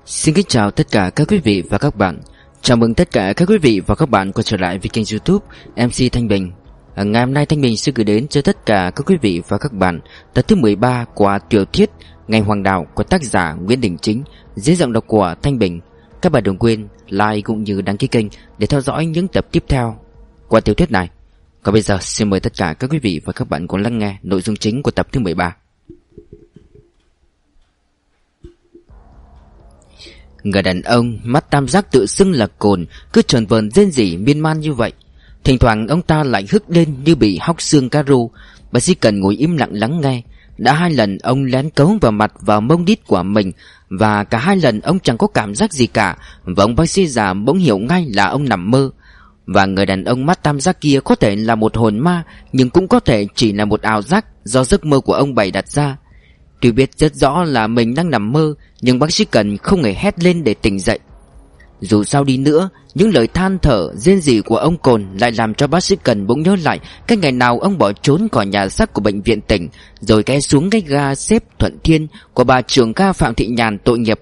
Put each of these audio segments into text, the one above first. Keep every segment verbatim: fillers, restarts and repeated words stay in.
Xin kính chào tất cả các quý vị và các bạn. Chào mừng tất cả các quý vị và các bạn quay trở lại với kênh YouTube em xê Thanh Bình. à, Ngày hôm nay Thanh Bình sẽ gửi đến cho tất cả các quý vị và các bạn tập thứ mười ba của tiểu thuyết Ngày Hoàng Đạo của tác giả Nguyễn Đình Chính, dưới giọng đọc của Thanh Bình. Các bạn đừng quên like cũng như đăng ký kênh để theo dõi những tập tiếp theo của tiểu thuyết này. Còn bây giờ xin mời tất cả các quý vị và các bạn cùng lắng nghe nội dung chính của tập thứ mười ba. Người đàn ông mắt tam giác tự xưng là Cồn cứ tròn vờn rên rỉ miên man như vậy. Thỉnh thoảng ông ta lại hức lên như bị hóc xương cá rô. Bác sĩ Cần ngồi im lặng lắng nghe. Đã hai lần ông lén cấu vào mặt vào mông đít của mình, và cả hai lần ông chẳng có cảm giác gì cả. Và ông bác sĩ già bỗng hiểu ngay là ông nằm mơ. Và người đàn ông mắt tam giác kia có thể là một hồn ma, nhưng cũng có thể chỉ là một ảo giác do giấc mơ của ông bày đặt ra. Tuy biết rất rõ là mình đang nằm mơ, nhưng bác sĩ Cần không hề hét lên để tỉnh dậy. Dù sao đi nữa, những lời than thở rên rỉ của ông Cồn lại làm cho bác sĩ Cần bỗng nhớ lại cái ngày nào ông bỏ trốn khỏi nhà xác của bệnh viện tỉnh, rồi ghé xuống cái ga xếp Thuận Thiên của bà trưởng ca Phạm Thị Nhàn tội nghiệp.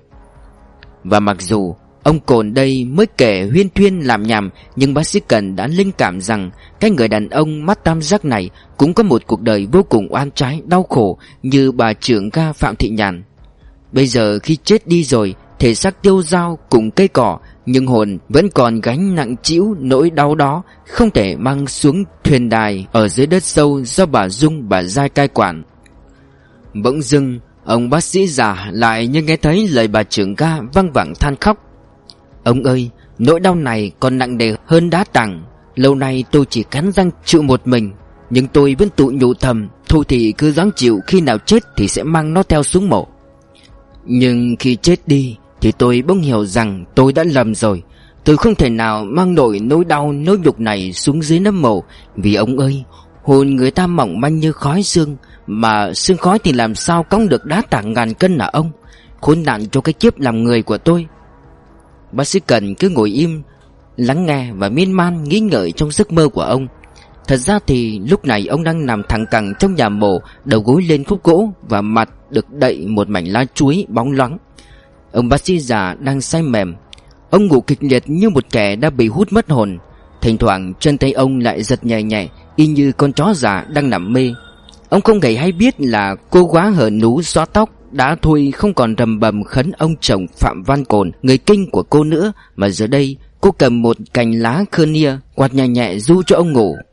Và mặc dù ông Cồn đây mới kể huyên thuyên làm nhảm, nhưng bác sĩ Cần đã linh cảm rằng cái người đàn ông mắt tam giác này cũng có một cuộc đời vô cùng oan trái, đau khổ như bà trưởng ca Phạm Thị Nhàn. Bây giờ khi chết đi rồi, thể xác tiêu dao cùng cây cỏ, nhưng hồn vẫn còn gánh nặng trĩu nỗi đau đó, không thể mang xuống thuyền đài ở dưới đất sâu do bà Dung bà Giai cai quản. Bỗng dưng ông bác sĩ già lại như nghe thấy lời bà trưởng ca văng vẳng than khóc. Ông ơi, nỗi đau này còn nặng nề hơn đá tảng. Lâu nay tôi chỉ cắn răng chịu một mình, nhưng tôi vẫn tự nhủ thầm, thôi thì cứ ráng chịu, khi nào chết thì sẽ mang nó theo xuống mộ. Nhưng khi chết đi thì tôi bỗng hiểu rằng tôi đã lầm rồi. Tôi không thể nào mang nổi nỗi đau nỗi nhục này xuống dưới nấm mộ. Vì ông ơi, hồn người ta mỏng manh như khói xương, mà xương khói thì làm sao cõng được đá tảng ngàn cân hả ông? Khốn nạn cho cái kiếp làm người của tôi. Bác sĩ Cần cứ ngồi im lắng nghe và miên man nghĩ ngợi trong giấc mơ của ông. Thật ra thì lúc này ông đang nằm thẳng cẳng trong nhà mổ, đầu gối lên khúc gỗ và mặt được đậy một mảnh lá chuối bóng loáng. Ông bác sĩ già đang say mềm. Ông ngủ kịch liệt như một kẻ đã bị hút mất hồn. Thỉnh thoảng chân tay ông lại giật nhẹ nhẹ, y như con chó già đang nằm mê. Ông không hề hay biết là cô góa hở nú xóa tóc đã thôi không còn rầm bầm khấn ông chồng Phạm Văn Cồn, người kinh của cô nữa, mà giờ đây cô cầm một cành lá khơ-nia quạt nhẹ nhẹ du cho ông ngủ.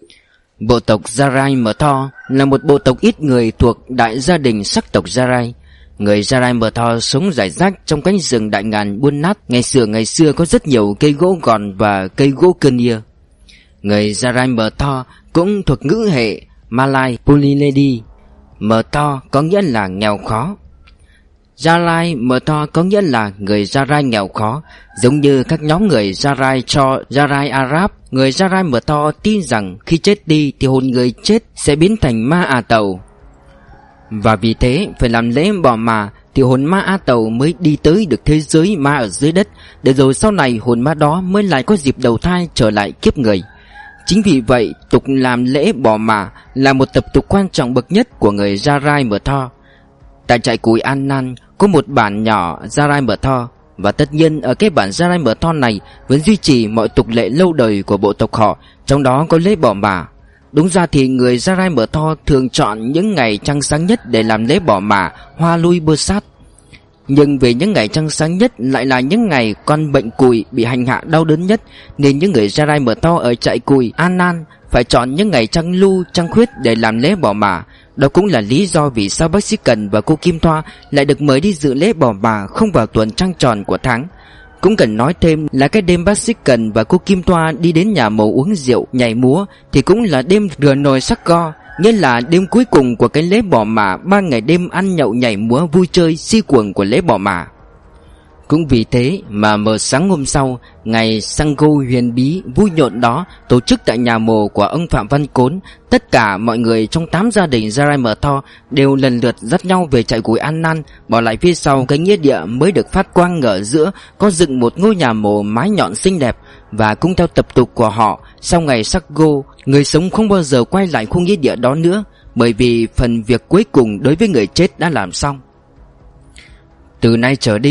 Bộ tộc Gia Rai Mờ Tho là một bộ tộc ít người thuộc đại gia đình sắc tộc Gia Rai. Người Gia Rai Mờ Tho sống rải rác trong cánh rừng đại ngàn buôn nát. Ngày xưa ngày xưa có rất nhiều cây gỗ gòn và cây gỗ khơ-nia. Người Gia Rai Mờ Tho cũng thuộc ngữ hệ Malay Polynesian. Mờ To có nghĩa là nghèo khó. Gia Rai Mờ To có nghĩa là người Gia Rai nghèo khó. Giống như các nhóm người Gia Rai cho Gia Rai Arab, người Gia Rai Mờ To tin rằng khi chết đi thì hồn người chết sẽ biến thành ma A Tàu, và vì thế phải làm lễ bỏ mà thì hồn ma A Tàu mới đi tới được thế giới ma ở dưới đất, để rồi sau này hồn ma đó mới lại có dịp đầu thai trở lại kiếp người. Chính vì vậy, tục làm lễ bỏ mả là một tập tục quan trọng bậc nhất của người Gia Rai Mờ Tho. Tại trại củi An Nan có một bản nhỏ Gia Rai Mờ Tho, và tất nhiên ở cái bản Gia Rai Mờ Tho này vẫn duy trì mọi tục lệ lâu đời của bộ tộc họ, trong đó có lễ bỏ mả. Đúng ra thì người Gia Rai Mờ Tho thường chọn những ngày trăng sáng nhất để làm lễ bỏ mả hoa lui bơ sát. Nhưng vì những ngày trăng sáng nhất lại là những ngày con bệnh cùi bị hành hạ đau đớn nhất, nên những người Gia Rai Mờ To ở trại cùi An Nan phải chọn những ngày trăng lu, trăng khuyết để làm lễ bỏ mả. Đó cũng là lý do vì sao bác sĩ Cần và cô Kim Thoa lại được mời đi dự lễ bỏ mả không vào tuần trăng tròn của tháng. Cũng cần nói thêm là cái đêm bác sĩ Cần và cô Kim Thoa đi đến nhà mổ uống rượu, nhảy múa thì cũng là đêm rửa nồi sắc go, nghĩa là đêm cuối cùng của cái lễ bỏ mả, ba ngày đêm ăn nhậu nhảy múa vui chơi si cuồng của lễ bỏ mả. Cũng vì thế mà mờ sáng hôm sau, ngày Sango huyền bí vui nhộn đó tổ chức tại nhà mồ của ông Phạm Văn Cốn, tất cả mọi người trong tám gia đình Gia Rai Mờ Tho đều lần lượt dắt nhau về trại củi An Nan, bỏ lại phía sau cái nghĩa địa mới được phát quang ở giữa có dựng một ngôi nhà mồ mái nhọn xinh đẹp. Và cũng theo tập tục của họ, sau ngày Sango, người sống không bao giờ quay lại khu nghĩa địa đó nữa, bởi vì phần việc cuối cùng đối với người chết đã làm xong. Từ nay trở đi,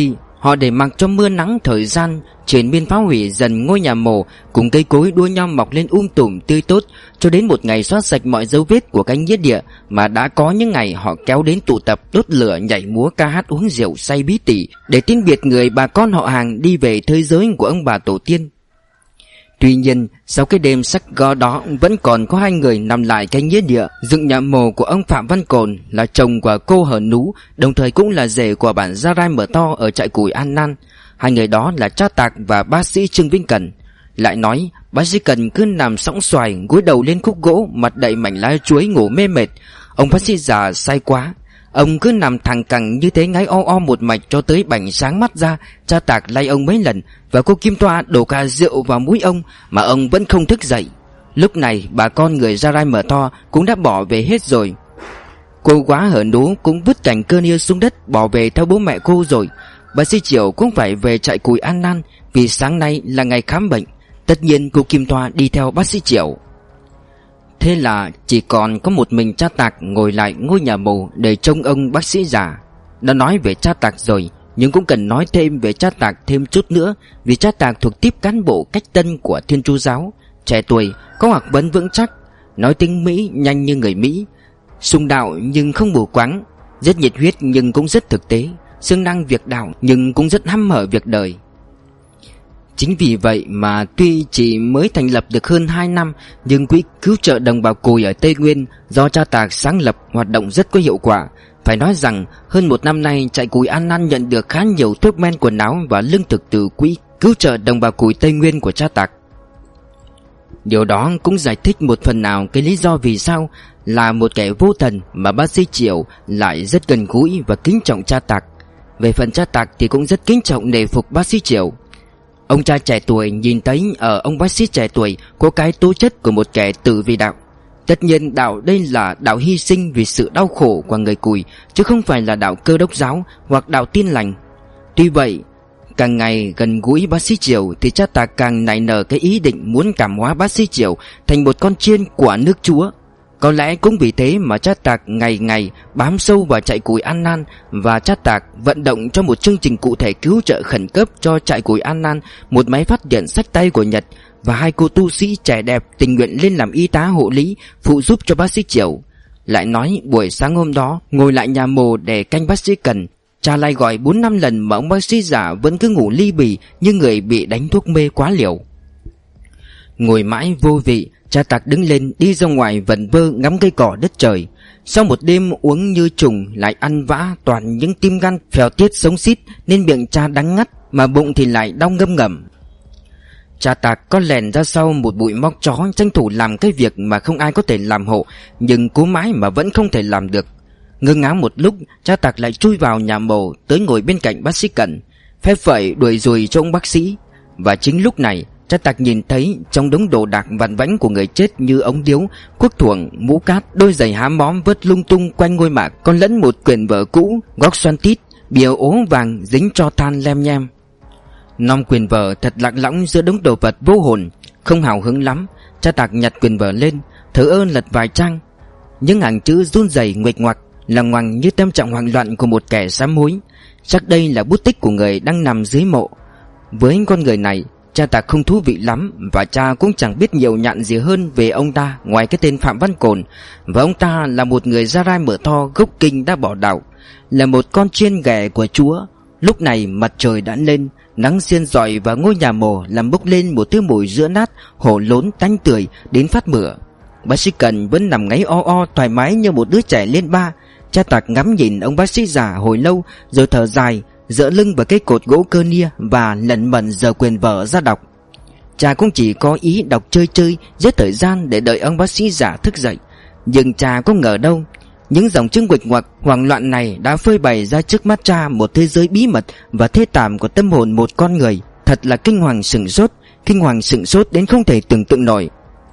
Họ để mặc cho mưa nắng thời gian trên biên phá hủy dần ngôi nhà mồ, cùng cây cối đua nhau mọc lên um tùm tươi tốt, cho đến một ngày xóa sạch mọi dấu vết của cái nghĩa địa. Mà đã có những ngày họ kéo đến tụ tập, đốt lửa, nhảy múa, ca hát, uống rượu say bí tỉ, để tin biệt người bà con họ hàng đi về thế giới của ông bà tổ tiên. Tuy nhiên, sau cái đêm sắc go đó, vẫn còn có hai người nằm lại cái nghĩa địa dựng nhà mồ của ông Phạm Văn Cồn, là chồng của cô Hờ Nú, đồng thời cũng là rể của bản Gia Rai Mở To ở trại củi An Nan. Hai người đó là cha Tạc và bác sĩ Trương Vĩnh Cần. Lại nói, bác sĩ Cần cứ nằm sõng xoài, gối đầu lên khúc gỗ, mặt đậy mảnh lá chuối, ngủ mê mệt. Ông bác sĩ già say quá, ông cứ nằm thẳng cẳng như thế, ngáy o o một mạch cho tới bảnh sáng mắt ra. Cha Tạc lay ông mấy lần, và cô Kim Toa đổ cả rượu vào mũi ông, mà ông vẫn không thức dậy. Lúc này bà con người Gia Rai Mở To cũng đã bỏ về hết rồi. Cô quá Hờ Nú cũng vứt cành cơ nia xuống đất, bỏ về theo bố mẹ cô rồi. Bác sĩ Triệu cũng phải về trại củi An Nan, vì sáng nay là ngày khám bệnh. Tất nhiên cô Kim Toa đi theo bác sĩ Triệu. Thế là chỉ còn có một mình cha Tạc ngồi lại ngôi nhà mồ để trông ông bác sĩ già. Đã nói về cha Tạc rồi, nhưng cũng cần nói thêm về cha Tạc thêm chút nữa, vì cha Tạc thuộc tiếp cán bộ cách tân của Thiên Chúa giáo, trẻ tuổi, có học vấn vững chắc, nói tiếng Mỹ nhanh như người Mỹ, sùng đạo nhưng không mù quáng, rất nhiệt huyết nhưng cũng rất thực tế, siêng năng việc đạo nhưng cũng rất hăm hở việc đời. Chính vì vậy mà tuy chỉ mới thành lập được hơn hai năm, nhưng quỹ cứu trợ đồng bào Cùi ở Tây Nguyên do cha Tạc sáng lập hoạt động rất có hiệu quả. Phải nói rằng hơn một năm nay, trại củi An Nan nhận được khá nhiều thuốc men, quần áo và lương thực từ quỹ cứu trợ đồng bào Cùi Tây Nguyên của cha Tạc. Điều đó cũng giải thích một phần nào cái lý do vì sao là một kẻ vô thần mà bác sĩ Triệu lại rất gần gũi và kính trọng cha Tạc. Về phần cha Tạc thì cũng rất kính trọng nể phục bác sĩ Triệu. Ông cha trẻ tuổi nhìn thấy ở ông bác sĩ trẻ tuổi có cái tố chất của một kẻ tử vì đạo. Tất nhiên đạo đây là đạo hy sinh vì sự đau khổ của người Cùi, chứ không phải là đạo Cơ Đốc giáo hoặc đạo Tin lành. Tuy vậy, càng ngày gần gũi bác sĩ Triệu thì cha Tạc càng nảy nở cái ý định muốn cảm hóa bác sĩ Triệu thành một con chiên của nước Chúa. Có lẽ cũng vì thế mà cha Tạc ngày ngày bám sâu vào trại củi An Nan, và cha Tạc vận động cho một chương trình cụ thể cứu trợ khẩn cấp cho trại củi An Nan, một máy phát điện xách tay của Nhật, và hai cô tu sĩ trẻ đẹp tình nguyện lên làm y tá hộ lý phụ giúp cho bác sĩ Triệu. Lại nói buổi sáng hôm đó ngồi lại nhà mồ để canh bác sĩ Cần, cha lại gọi bốn năm lần mà ông bác sĩ già vẫn cứ ngủ ly bì như người bị đánh thuốc mê quá liều. Ngồi mãi vô vị, cha Tạc đứng lên đi ra ngoài vẩn vơ ngắm cây cỏ đất trời. Sau một đêm uống như trùng, lại ăn vã toàn những tim gan phèo tiết sống xít, nên miệng cha đắng ngắt mà bụng thì lại đau ngâm ngầm. Cha Tạc có lèn ra sau một bụi móc chó, tranh thủ làm cái việc mà không ai có thể làm hộ, nhưng cố mãi mà vẫn không thể làm được. Ngơ ngác một lúc, cha Tạc lại chui vào nhà mồ, tới ngồi bên cạnh bác sĩ Cần, phép phẩy đuổi ruồi cho ông bác sĩ. Và chính lúc này, cha Tạc nhìn thấy trong đống đồ đạc vặt vãnh của người chết như ống điếu, cuốc thuồng, mũ cát, đôi giày hám bóm vớt lung tung quanh ngôi mạc, còn lẫn một quyển vở cũ, góc xoăn tít, bìa ố vàng dính cho than lem nhem. Năm quyển vở thật lạc lõng giữa đống đồ vật vô hồn, không hào hứng lắm. Cha Tạc nhặt quyển vở lên, thở ơ lật vài trang. Những hàng chữ run rẩy nguệch ngoạc, lằng ngoằng như tâm trạng hoảng loạn của một kẻ sám hối. Chắc đây là bút tích của người đang nằm dưới mộ. Với con người này, cha Tạc không thú vị lắm, và cha cũng chẳng biết nhiều nhạn gì hơn về ông ta ngoài cái tên Phạm Văn Cồn. Và ông ta là một người Gia Rai Mở To gốc Kinh đã bỏ đạo, là một con chiên ghẻ của Chúa. Lúc này mặt trời đã lên, nắng xiên rọi vào ngôi nhà mồ làm bốc lên một thứ mùi giữa nát, hổ lốn tanh tưởi đến phát mửa. Bác sĩ Cần vẫn nằm ngáy o o thoải mái như một đứa trẻ lên ba. Cha Tạc ngắm nhìn ông bác sĩ già hồi lâu, rồi thở dài, dựa lưng vào cái cột gỗ cơ nia và lẩn mẩn giở quyển vở ra đọc. Cha cũng chỉ có ý đọc chơi chơi, giết thời gian để đợi ông bác sĩ già thức dậy. Nhưng cha có ngờ đâu, những dòng chữ nguệch ngoạc hoảng loạn này đã phơi bày ra trước mắt cha một thế giới bí mật và thê thảm của tâm hồn một con người. Thật là kinh hoàng sửng sốt, kinh hoàng sửng sốt đến không thể tưởng tượng nổi.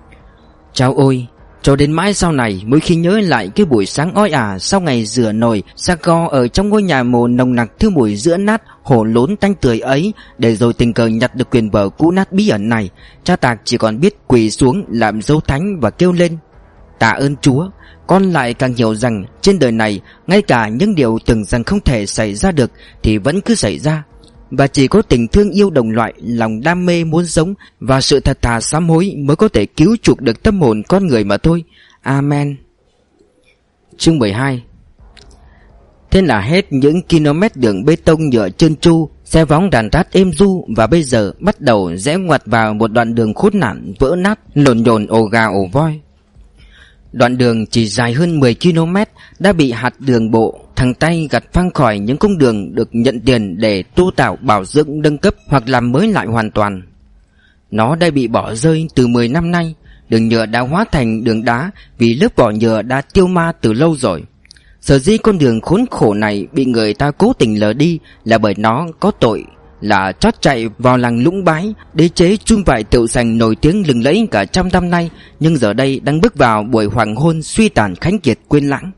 Chao ôi, cho đến mãi sau này, mỗi khi nhớ lại cái buổi sáng oi ả sau ngày rửa nồi xác go ở trong ngôi nhà mồ nồng nặc thứ mùi giữa nát, hổ lốn tanh tưởi ấy, để rồi tình cờ nhặt được quyển vở cũ nát bí ẩn này, cha Tạc chỉ còn biết quỳ xuống làm dấu thánh và kêu lên: tạ ơn Chúa. Con lại càng hiểu rằng trên đời này, ngay cả những điều tưởng rằng không thể xảy ra được thì vẫn cứ xảy ra. và chỉ có tình thương yêu đồng loại, lòng đam mê muốn sống và sự thật thà sám hối mới có thể cứu chuộc được tâm hồn con người mà thôi. Amen. Chương mười hai. Thế là hết những km đường bê tông nhựa trơn tru, xe vóng đàn rát êm du, và bây giờ bắt đầu rẽ ngoặt vào một đoạn đường khốn nạn, vỡ nát, lộn nhồn ồ gà ồ voi. Đoạn đường chỉ dài hơn mười ki lô mét đã bị hạt đường bộ thẳng tay gặt phăng khỏi những cung đường được nhận tiền để tu tạo, bảo dưỡng, nâng cấp hoặc làm mới lại hoàn toàn. Nó đã bị bỏ rơi từ mười năm nay. Đường nhựa đã hóa thành đường đá vì lớp vỏ nhựa đã tiêu ma từ lâu rồi. Sở dĩ con đường khốn khổ này bị người ta cố tình lờ đi là bởi nó có tội là chót chạy vào làng Lũng Bái, đế chế chum vải Tiểu Sành nổi tiếng lừng lẫy cả trăm năm nay, nhưng giờ đây đang bước vào buổi hoàng hôn suy tàn khánh kiệt quên lãng.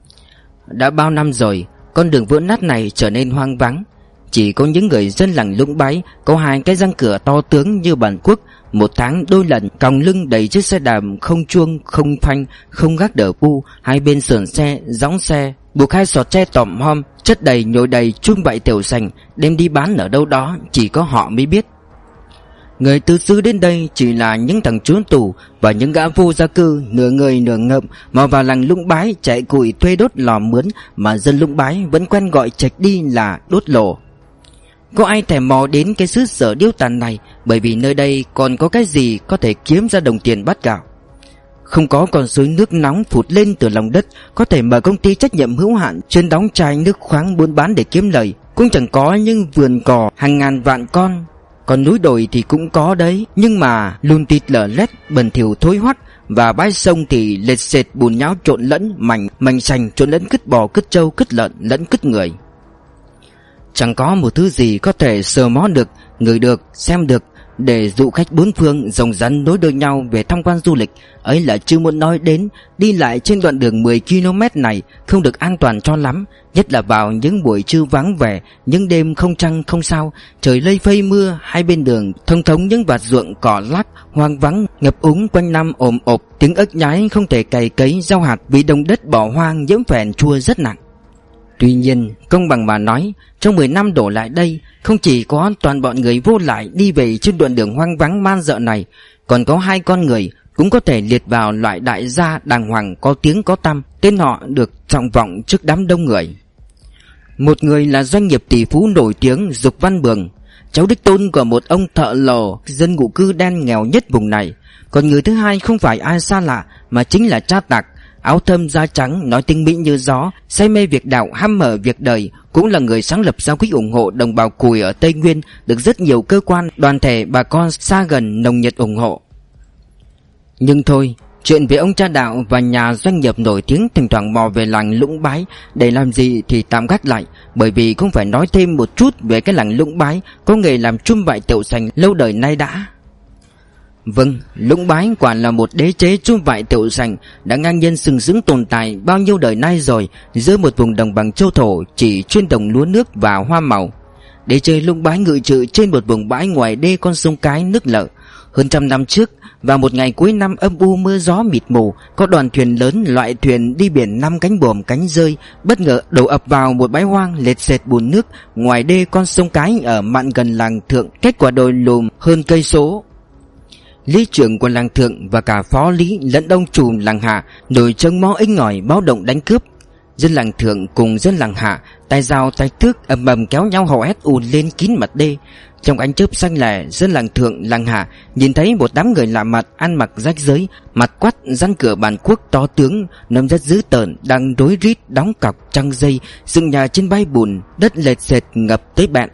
Đã bao năm rồi, con đường vỡ nát này trở nên hoang vắng. Chỉ có những người dân làng Lũng Bái có hai cái răng cửa to tướng như bản quốc, một tháng đôi lần còng lưng đầy chiếc xe đạp không chuông, không phanh, không gác đờ pu, hai bên sườn xe, gióng xe, buộc hai sọt tre tòm hom, chất đầy nhồi đầy chum vải Tiểu Sành, đem đi bán ở đâu đó chỉ có họ mới biết. Người tứ xứ đến đây chỉ là những thằng trốn tù và những gã vô gia cư nửa người nửa ngợm mà vào làng Lũng Bái chạy cùi thuê đốt lò mướn, mà dân Lũng Bái vẫn quen gọi chạch đi là đốt lò. Có ai thèm mò đến cái xứ sở điêu tàn này, bởi vì nơi đây còn có cái gì có thể kiếm ra đồng tiền bát gạo. Không có con suối nước nóng phụt lên từ lòng đất có thể mở công ty trách nhiệm hữu hạn chuyên đóng chai nước khoáng buôn bán để kiếm lời. Cũng chẳng có những vườn cỏ hàng ngàn vạn con. Còn núi đồi thì cũng có đấy, nhưng mà lùn tịt lở lét, bẩn thỉu thối hoắc. Và bãi sông thì lệt sệt bùn nhão trộn lẫn, mảnh mảnh sành trộn lẫn cứt bò, cứt trâu, cứt lợn lẫn cứt người. Chẳng có một thứ gì có thể sờ mó được, ngửi được, xem được để dụ khách bốn phương rồng rắn nối đuôi nhau về tham quan du lịch. Ấy là chưa muốn nói đến đi lại trên đoạn đường mười ki lô mét này không được an toàn cho lắm, nhất là vào những buổi trưa vắng vẻ, những đêm không trăng không sao, trời lây phây mưa, hai bên đường thông thống những vạt ruộng cỏ lác hoang vắng ngập úng quanh năm ồm ộp, tiếng ếch nhái không thể cày cấy gieo hạt vì đồng đất bỏ hoang nhiễm phèn chua rất nặng. Tuy nhiên, công bằng mà nói, trong mười năm đổ lại đây, không chỉ có toàn bọn người vô lại đi về trên đoạn đường hoang vắng man dợ này, còn có hai con người cũng có thể liệt vào loại đại gia đàng hoàng có tiếng có tăm, tên họ được trọng vọng trước đám đông người. Một người là doanh nghiệp tỷ phú nổi tiếng Dục Văn Bường, cháu đích tôn của một ông thợ lò dân ngụ cư đen nghèo nhất vùng này. Còn người thứ hai không phải ai xa lạ mà chính là cha Tạc, áo thâm da trắng, nói tiếng Mỹ như gió, say mê việc đạo, ham mở việc đời, cũng là người sáng lập giao quỹ ủng hộ đồng bào Cùi ở Tây Nguyên, được rất nhiều cơ quan, đoàn thể, bà con xa gần nồng nhiệt ủng hộ. Nhưng thôi, chuyện về ông cha đạo và nhà doanh nghiệp nổi tiếng thỉnh thoảng mò về làng Lũng Bái để làm gì thì tạm gác lại, bởi vì cũng phải nói thêm một chút về cái làng Lũng Bái có nghề làm chum vải Tiểu Sành lâu đời nay đã. Vâng, Lũng Bái quả là một đế chế chum vải Tiểu Sành đã ngang nhiên sừng sững tồn tại bao nhiêu đời nay rồi, giữa một vùng đồng bằng châu thổ chỉ chuyên trồng lúa nước và hoa màu. Đế chế Lũng Bái ngự trị trên một vùng bãi ngoài đê con sông Cái nước Lợ. Hơn trăm năm trước, vào một ngày cuối năm âm u mưa gió mịt mù, có đoàn thuyền lớn loại thuyền đi biển năm cánh buồm cánh rơi bất ngờ đổ ập vào một bãi hoang lệt sệt bùn nước ngoài đê con sông Cái ở mạn gần làng Thượng, cách quả đồi lùm hơn cây số. Lý trưởng của làng Thượng và cả phó lý lẫn ông trùm làng Hạ nổi trông mó inh ngòi báo động đánh cướp. Dân làng Thượng cùng dân làng Hạ tay dao tay thước ầm ầm kéo nhau hò hét ùn lên kín mặt đê. Trong ánh chớp xanh lẻ, dân làng Thượng làng Hạ nhìn thấy một đám người lạ mặt ăn mặc rách rưới, mặt quắt răn cửa bản quốc to tướng, nâm rất dữ tợn đang rối rít đóng cọc trăng dây dựng nhà trên bãi bùn, đất lệt sệt ngập tới bẹn.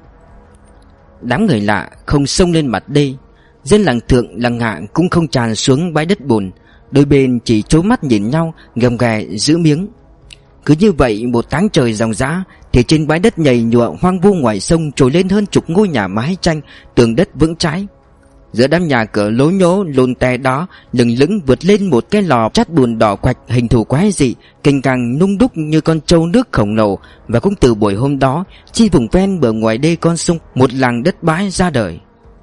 Đám người lạ không xông lên mặt đê, dân làng Thượng làng Hạ cũng không tràn xuống bãi đất bùn, đôi bên chỉ trố mắt nhìn nhau gầm ghè giữ miếng. Cứ như vậy một tháng trời ròng rã thì trên bãi đất nhầy nhụa hoang vu ngoài sông trồi lên hơn chục ngôi nhà mái tranh, tường đất vững chãi. Giữa đám nhà cửa lố nhố lùn tè đó lừng lững vượt lên một cái lò chát bùn đỏ quạch hình thù quái dị, cành càng nung đúc như con trâu nước khổng lồ. Và cũng từ buổi hôm đó, chi vùng ven bờ ngoài đê con sông, một làng đất bãi ra đời.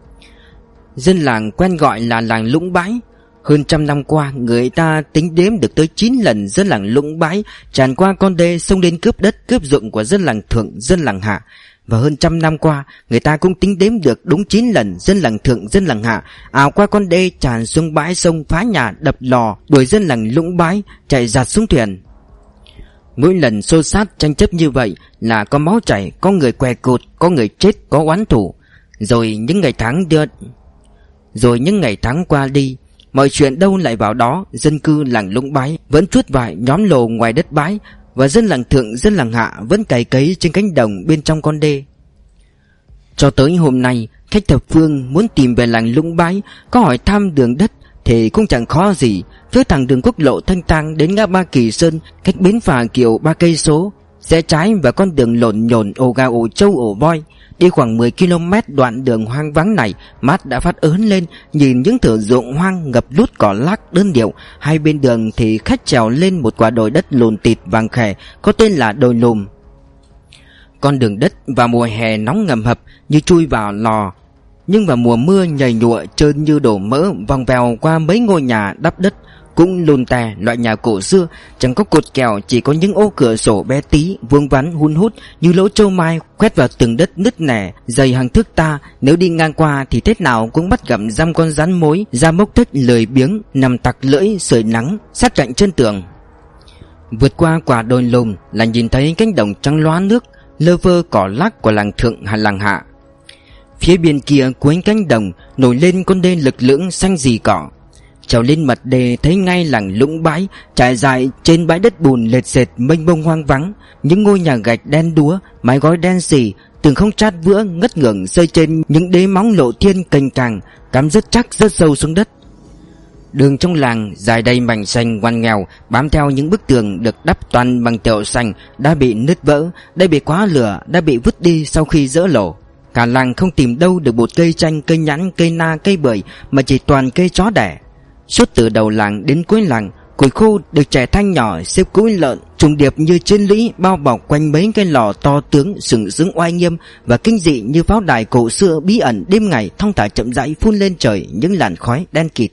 Dân làng quen gọi là làng Lũng Bái. Hơn trăm năm qua, người ta tính đếm được tới chín lần dân làng Lũng Bái tràn qua con đê sông đến cướp đất cướp ruộng của dân làng Thượng, dân làng Hạ. Và hơn trăm năm qua, người ta cũng tính đếm được đúng chín lần dân làng thượng dân làng hạ ào qua con đê tràn xuống bãi sông, phá nhà đập lò, đuổi dân làng Lũng Bái chạy giạt xuống thuyền. Mỗi lần xô xát tranh chấp như vậy là có máu chảy, có người què cụt, có người chết, có oán thù. Rồi những ngày tháng đưa Rồi những ngày tháng qua đi, mọi chuyện đâu lại vào đó. Dân cư làng Lũng Bái vẫn chuốt vải nhóm lồ ngoài đất bãi, và dân làng thượng dân làng hạ vẫn cày cấy trên cánh đồng bên trong con đê. Cho tới hôm nay, khách thập phương muốn tìm về làng Lũng Bái, có hỏi thăm đường đất thì cũng chẳng khó gì. Phía thẳng đường quốc lộ thanh thang đến ngã ba Kỳ Sơn, cách bến phà Kiều ba cây số, rẽ trái vào con đường lộn nhộn ổ gà ổ trâu ổ voi. Đi khoảng mười ki lô mét đoạn đường hoang vắng này, mắt đã phát ớn lên nhìn những thửa ruộng hoang ngập lút cỏ lác đơn điệu. Hai bên đường thì khách trèo lên một quả đồi đất lùn tịt vàng khè có tên là đồi Lùm. Con đường đất vào mùa hè nóng ngầm hập như chui vào lò, nhưng vào mùa mưa nhầy nhụa trơn như đổ mỡ, vòng vèo qua mấy ngôi nhà đắp đất cũng lùn tè, loại nhà cổ xưa, chẳng có cột kèo, chỉ có những ô cửa sổ bé tí vuông vắn hun hút như lỗ châu mai quét vào từng đất nứt nẻ dày hàng thước ta. Nếu đi ngang qua thì Tết nào cũng bắt gặp dăm con rắn mối ra mốc thích lười biếng nằm tặc lưỡi sưởi nắng sát cạnh chân tường. Vượt qua quả đồi Lùm là nhìn thấy cánh đồng trắng loá nước lơ vơ cỏ lác của làng thượng hay làng hạ. Phía bên kia cuối cánh đồng nổi lên con đê lực lưỡng xanh rì cỏ. Trèo lên mặt đê thấy ngay làng Lũng Bái trải dài trên bãi đất bùn lệt sệt mênh mông hoang vắng. Những ngôi nhà gạch đen đúa, mái gói đen xì, tường không chát vữa ngất ngưởng xây trên những đế móng lộ thiên cành càng cắm rất chắc rất sâu xuống đất. Đường trong làng dài đầy mảnh xanh ngoằn nghèo, bám theo những bức tường được đắp toàn bằng tệu xanh đã bị nứt vỡ, đã bị quá lửa, đã bị vứt đi sau khi dỡ lổ. Cả làng không tìm đâu được một cây chanh, cây nhãn, cây na, cây bưởi, mà chỉ toàn cây chó đẻ. Suốt từ đầu làng đến cuối làng, củi khô được trẻ thanh nhỏ xếp cũi lợn trùng điệp như trên lũy bao bọc quanh mấy cái lò to tướng sừng sững oai nghiêm và kinh dị như pháo đài cổ xưa bí ẩn đêm ngày thong thả chậm rãi phun lên trời những làn khói đen kịt.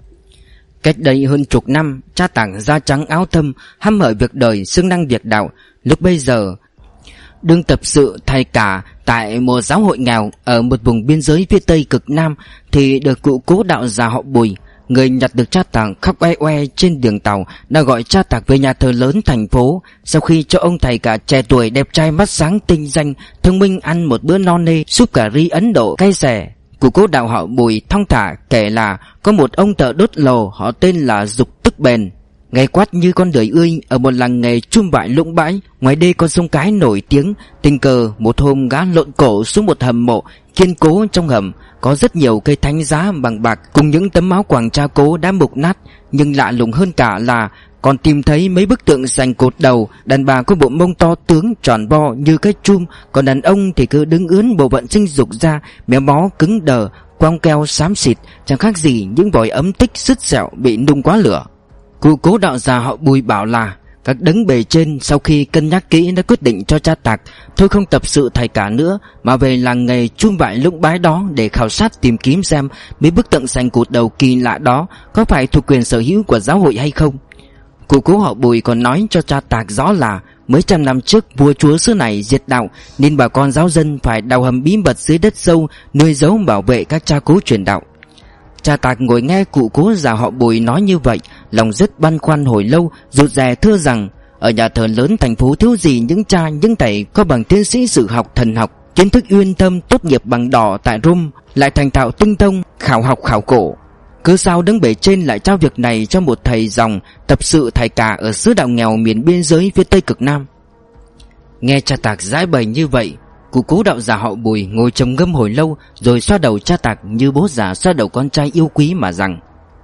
Cách đây hơn chục năm, cha Tảng da trắng áo thâm, hăm hở việc đời, siêng năng việc đạo, lúc bây giờ đương tập sự thầy cả tại một giáo hội nghèo ở một vùng biên giới phía tây cực Nam, thì được cụ cố đạo già họ Bùi, người nhặt được cha Tảng khóc oe oe trên đường tàu, đã gọi cha Tảng về nhà thờ lớn thành phố. Sau khi cho ông thầy cả trẻ tuổi đẹp trai mắt sáng tinh danh thông minh ăn một bữa no nê súp cà ri Ấn Độ cay xè, cụ cố đạo họ Bùi thong thả kể là có một ông thợ đốt lò họ tên là Dục Tức Bền, ngày quát như con đời ươi ở một làng nghề chum vại Lũng Bãi. Ngoài đây con sông Cái nổi tiếng. Tình cờ một hôm gã lộn cổ xuống một hầm mộ kiên cố. Trong hầm có rất nhiều cây thánh giá bằng bạc cùng những tấm áo quàng cha cố đã mục nát. Nhưng lạ lùng hơn cả là còn tìm thấy mấy bức tượng sành cột đầu. Đàn bà có bộ mông to tướng tròn vo như cái chum, còn đàn ông thì cứ đứng ướn bộ phận sinh dục ra, méo mó cứng đờ, quong keo xám xịt, chẳng khác gì những vòi ấm tích sứt sẹo bị nung quá lửa. Cụ cố đạo già họ Bùi bảo là các đấng bề trên sau khi cân nhắc kỹ đã quyết định cho cha Tạc thôi không tập sự thầy cả nữa, mà về làng nghề chum vại Lũng Bái đó để khảo sát tìm kiếm xem mấy bức tượng sành cột đầu kỳ lạ đó có phải thuộc quyền sở hữu của giáo hội hay không. Cụ cố họ Bùi còn nói cho cha Tạc rõ là mấy trăm năm trước vua chúa xứ này diệt đạo, nên bà con giáo dân phải đào hầm bí mật dưới đất sâu nuôi giấu bảo vệ các cha cố truyền đạo. Cha Tạc ngồi nghe cụ cố già họ Bùi nói như vậy, lòng rất băn khoăn hồi lâu, rụt rè thưa rằng ở nhà thờ lớn thành phố thiếu gì những cha những thầy có bằng tiến sĩ sử học thần học, kiến thức uyên thâm, tốt nghiệp bằng đỏ tại Rome, lại thành thạo tinh thông khảo học khảo cổ. Cứ sao đấng bề trên lại trao việc này cho một thầy dòng tập sự thầy cả ở xứ đạo nghèo miền biên giới phía tây cực Nam. Nghe cha Tạc giải bày như vậy, cụ cố đạo già họ Bùi ngồi trầm ngâm hồi lâu, rồi xoa đầu cha Tạc như bố già xoa đầu con trai yêu quý mà rằng: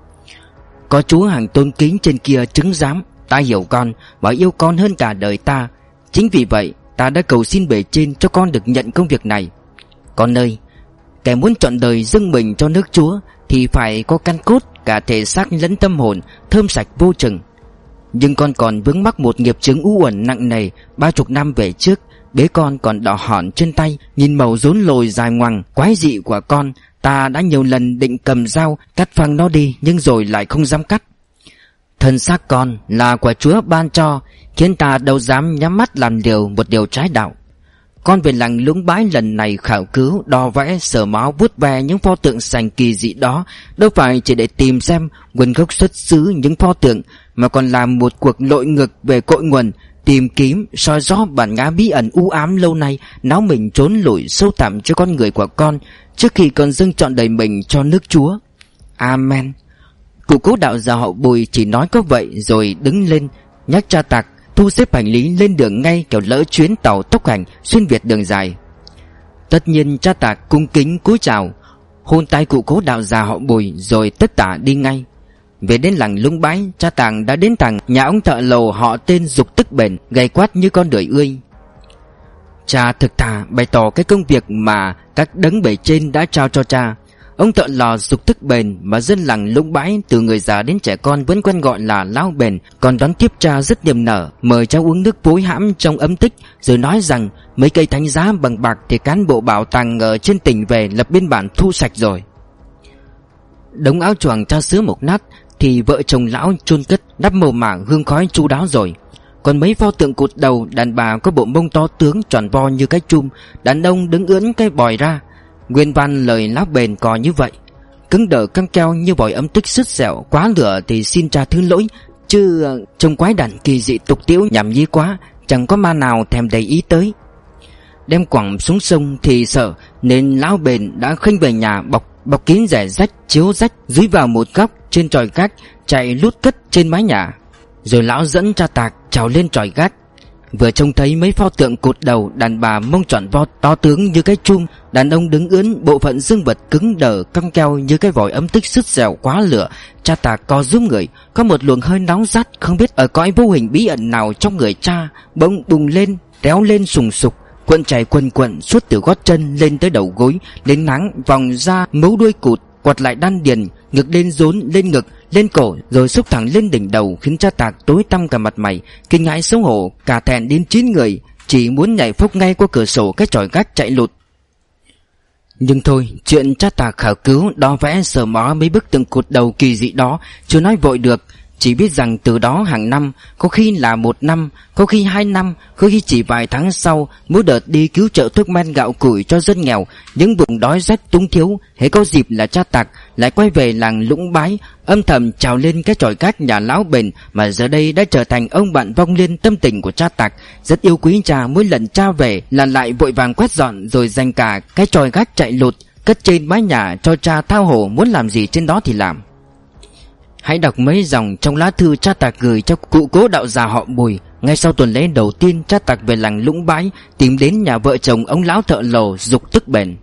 có Chúa hàng tôn kính trên kia chứng giám, ta hiểu con và yêu con hơn cả đời ta. Chính vì vậy ta đã cầu xin bề trên cho con được nhận công việc này. Con ơi, kẻ muốn trọn đời dâng mình cho nước Chúa thì phải có căn cốt cả thể xác lẫn tâm hồn thơm sạch vô chừng. Nhưng con còn vướng mắc một nghiệp chướng u uẩn nặng nề. Ba chục năm về trước, bế con còn đỏ hỏn trên tay, nhìn màu rốn lồi dài ngoằng quái dị của con, ta đã nhiều lần định cầm dao cắt phăng nó đi, nhưng rồi lại không dám cắt. Thân xác con là của Chúa ban cho, khiến ta đâu dám nhắm mắt làm điều một điều trái đạo. Con về làng Lũng Bái lần này khảo cứu, đo vẽ, sờ mó, vuốt ve những pho tượng sành kỳ dị đó đâu phải chỉ để tìm xem nguồn gốc xuất xứ những pho tượng, mà còn làm một cuộc lội ngược về cội nguồn, tìm kiếm, soi rót bản ngã bí ẩn u ám lâu nay náo mình trốn lủi sâu thẳm cho con người của con, trước khi con dâng trọn đời mình cho nước Chúa. Amen. Cụ Cố đạo già họ Bùi chỉ nói có vậy rồi đứng lên nhắc cha Tạc thu xếp hành lý lên đường ngay, kẻo lỡ chuyến tàu tốc hành xuyên Việt đường dài. Tất nhiên cha Tạc cung kính cúi chào, hôn tay cụ Cố đạo già họ Bùi rồi tất tả đi ngay. Về đến làng Lũng Bái, cha Tạc đã đến thẳng nhà ông thợ lầu họ tên Dục Tức Bền, gầy quát như con đười ươi. Cha thực thà bày tỏ cái công việc mà các đấng bề trên đã trao cho cha. Ông thợ lò Dục Tức Bền mà dân làng Lũng Bái từ người già đến trẻ con vẫn quen gọi là Lão Bền, còn đón tiếp cha rất niềm nở, mời cháu uống nước vối hãm trong ấm tích, rồi nói rằng mấy cây thánh giá bằng bạc thì cán bộ bảo tàng ở trên tỉnh về lập biên bản thu sạch rồi. Đống áo choàng cha xứ mục nát thì vợ chồng lão chôn cất đắp màu mả hương khói chu đáo rồi. Còn mấy pho tượng cụt đầu, đàn bà có bộ mông to tướng tròn vo như cái chum, đàn ông đứng ưỡn cái bòi ra. Nguyên văn lời Lão Bền có như vậy: cứng đờ căng keo như vòi ấm tích sứt sẹo, quá lửa thì xin cha thứ lỗi, chứ trông quái đản kỳ dị tục tiễu nhảm nhí quá, chẳng có ma nào thèm để ý tới. Đem quẳng xuống sông thì sợ, nên Lão Bền đã khênh về nhà, bọc bọc kín rẻ rách, chiếu rách, dưới vào một góc trên chòi gác, chạy lút cất trên mái nhà. Rồi lão dẫn cha Tạc trèo lên chòi gác. Vừa trông thấy mấy pho tượng cột đầu, đàn bà mông tròn vo to tướng như cái chum, đàn ông đứng ưỡn bộ phận dương vật cứng đờ căng keo như cái vòi ấm tích sứt dẻo quá lửa, cha Tạc co rúm người, có một luồng hơi nóng rát không biết ở cõi vô hình bí ẩn nào trong người cha bỗng bùng lên, réo lên sùng sục, cuộn chảy quần quận suốt từ gót chân lên tới đầu gối, lên nắng vòng ra mấu đuôi cụt, quạt lại đan điền, ngực lên rốn, lên ngực, lên cổ, rồi xúc thẳng lên đỉnh đầu, khiến cha Tạc tối tăm cả mặt mày, kinh hãi xấu hổ, cả thẹn đến chín người, chỉ muốn nhảy phốc ngay qua cửa sổ cái chòi gác chạy lụt. Nhưng thôi, chuyện cha Tạc khảo cứu, đo vẽ, sờ mó mấy bức tượng cột đầu kỳ dị đó chưa nói vội được. Chỉ biết rằng từ đó hàng năm, có khi là một năm, có khi hai năm, có khi chỉ vài tháng sau, mỗi đợt đi cứu trợ thuốc men gạo củi cho dân nghèo, những vùng đói rách túng thiếu, hễ có dịp là cha Tạc lại quay về làng Lũng Bái, âm thầm trào lên cái chòi gác nhà Lão Bền, mà giờ đây đã trở thành ông bạn vong liên tâm tình của cha Tạc, rất yêu quý cha. Mỗi lần cha về là lại vội vàng quét dọn, rồi dành cả cái chòi gác chạy lụt cất trên mái nhà cho cha thao hồ, muốn làm gì trên đó thì làm. Hãy đọc mấy dòng trong lá thư cha Tạc gửi cho cụ Cố đạo già họ Bùi. Ngay sau tuần lễ đầu tiên, cha Tạc về làng Lũng Bái, tìm đến nhà vợ chồng ông lão thợ lầu Dục Tức Bền.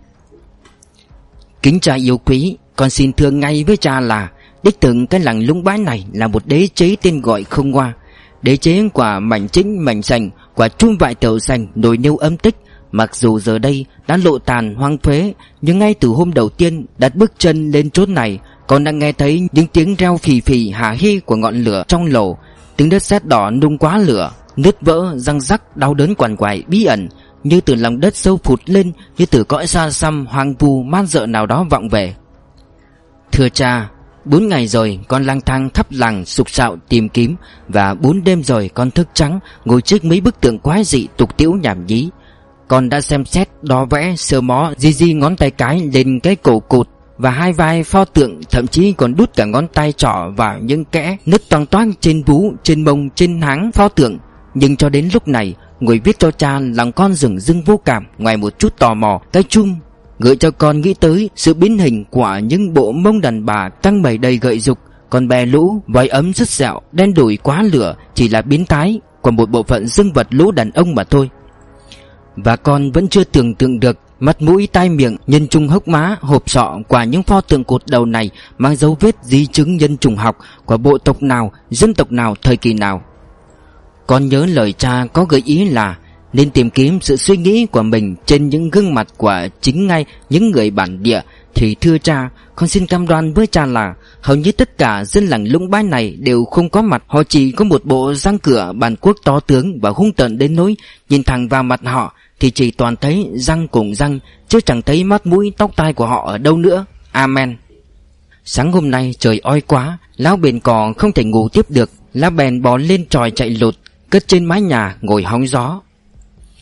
Kính cha yêu quý, con xin thưa ngay với cha là đích thực cái làng Lũng Bái này là một đế chế tên gọi không hoa. Đế chế quả mảnh chính mảnh sành, quả chum vại tàu sành nồi niêu âm tích. Mặc dù giờ đây đã lộ tàn hoang phế, nhưng ngay từ hôm đầu tiên đặt bước chân lên chốn này, con đang nghe thấy những tiếng reo phì phì hả hê của ngọn lửa trong lầu, tiếng đất sét đỏ nung quá lửa, nứt vỡ, răng rắc, đau đớn quằn quại bí ẩn, như từ lòng đất sâu phụt lên, như từ cõi xa xăm hoang vu man dợ nào đó vọng về. Thưa cha, bốn ngày rồi con lang thang khắp làng sục sạo tìm kiếm, và bốn đêm rồi con thức trắng ngồi trước mấy bức tượng quái dị tục tiễu nhảm nhí. Con đã xem xét, đo vẽ, sờ mó, di di ngón tay cái lên cái cổ cụt và hai vai pho tượng, thậm chí còn đút cả ngón tay trỏ vào những kẽ nứt toang toang trên vú, trên mông, trên háng pho tượng. Nhưng cho đến lúc này, người viết cho cha lòng con dửng dưng vô cảm, ngoài một chút tò mò, cái chum gợi cho con nghĩ tới sự biến hình của những bộ mông đàn bà căng bày đầy gợi dục, còn bè lũ vòi ấm sứt sẹo đen đủi quá lửa chỉ là biến thái của một bộ phận dương vật lũ đàn ông mà thôi. Và con vẫn chưa tưởng tượng được mặt mũi tai miệng, nhân trung hốc má, hộp sọ của những pho tượng cột đầu này mang dấu vết di chứng nhân chủng học của bộ tộc nào, dân tộc nào, thời kỳ nào. Con nhớ lời cha có gợi ý là nên tìm kiếm sự suy nghĩ của mình trên những gương mặt của chính ngay những người bản địa. Thì thưa cha, con xin cam đoan với cha là hầu như tất cả dân làng Lũng Bái này đều không có mặt. Họ chỉ có một bộ răng cửa bản quốc to tướng và hung tợn đến nỗi nhìn thẳng vào mặt họ thì chỉ toàn thấy răng cùng răng, chứ chẳng thấy mắt mũi tóc tai của họ ở đâu nữa. Amen. Sáng hôm nay trời oi quá, Lão Bền cò không thể ngủ tiếp được. Lão bèn bò lên tròi chạy lụt, cất trên mái nhà ngồi hóng gió.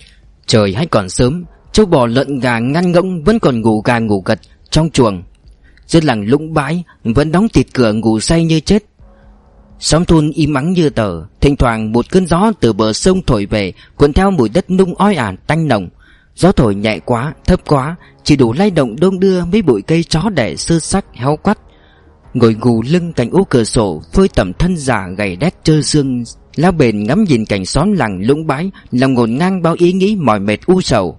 Trời hay còn sớm, trâu bò lợn gà ngăn ngỗng vẫn còn ngủ gà ngủ gật trong chuồng. Dân làng Lũng Bãi vẫn đóng tịt cửa ngủ say như chết. Xóm thôn im ắng như tờ. Thỉnh thoảng một cơn gió từ bờ sông thổi về, cuốn theo mùi đất nung oi ả tanh nồng. Gió thổi nhẹ quá, thấp quá, chỉ đủ lay động đong đưa mấy bụi cây chó đẻ sơ xác héo quắt. Ngồi gù lưng cạnh ô cửa sổ, phơi tẩm thân già gầy đét trơ xương, Lão Bền ngắm nhìn cảnh xóm làng Lũng Bãi, lòng ngổn ngang bao ý nghĩ mỏi mệt u sầu.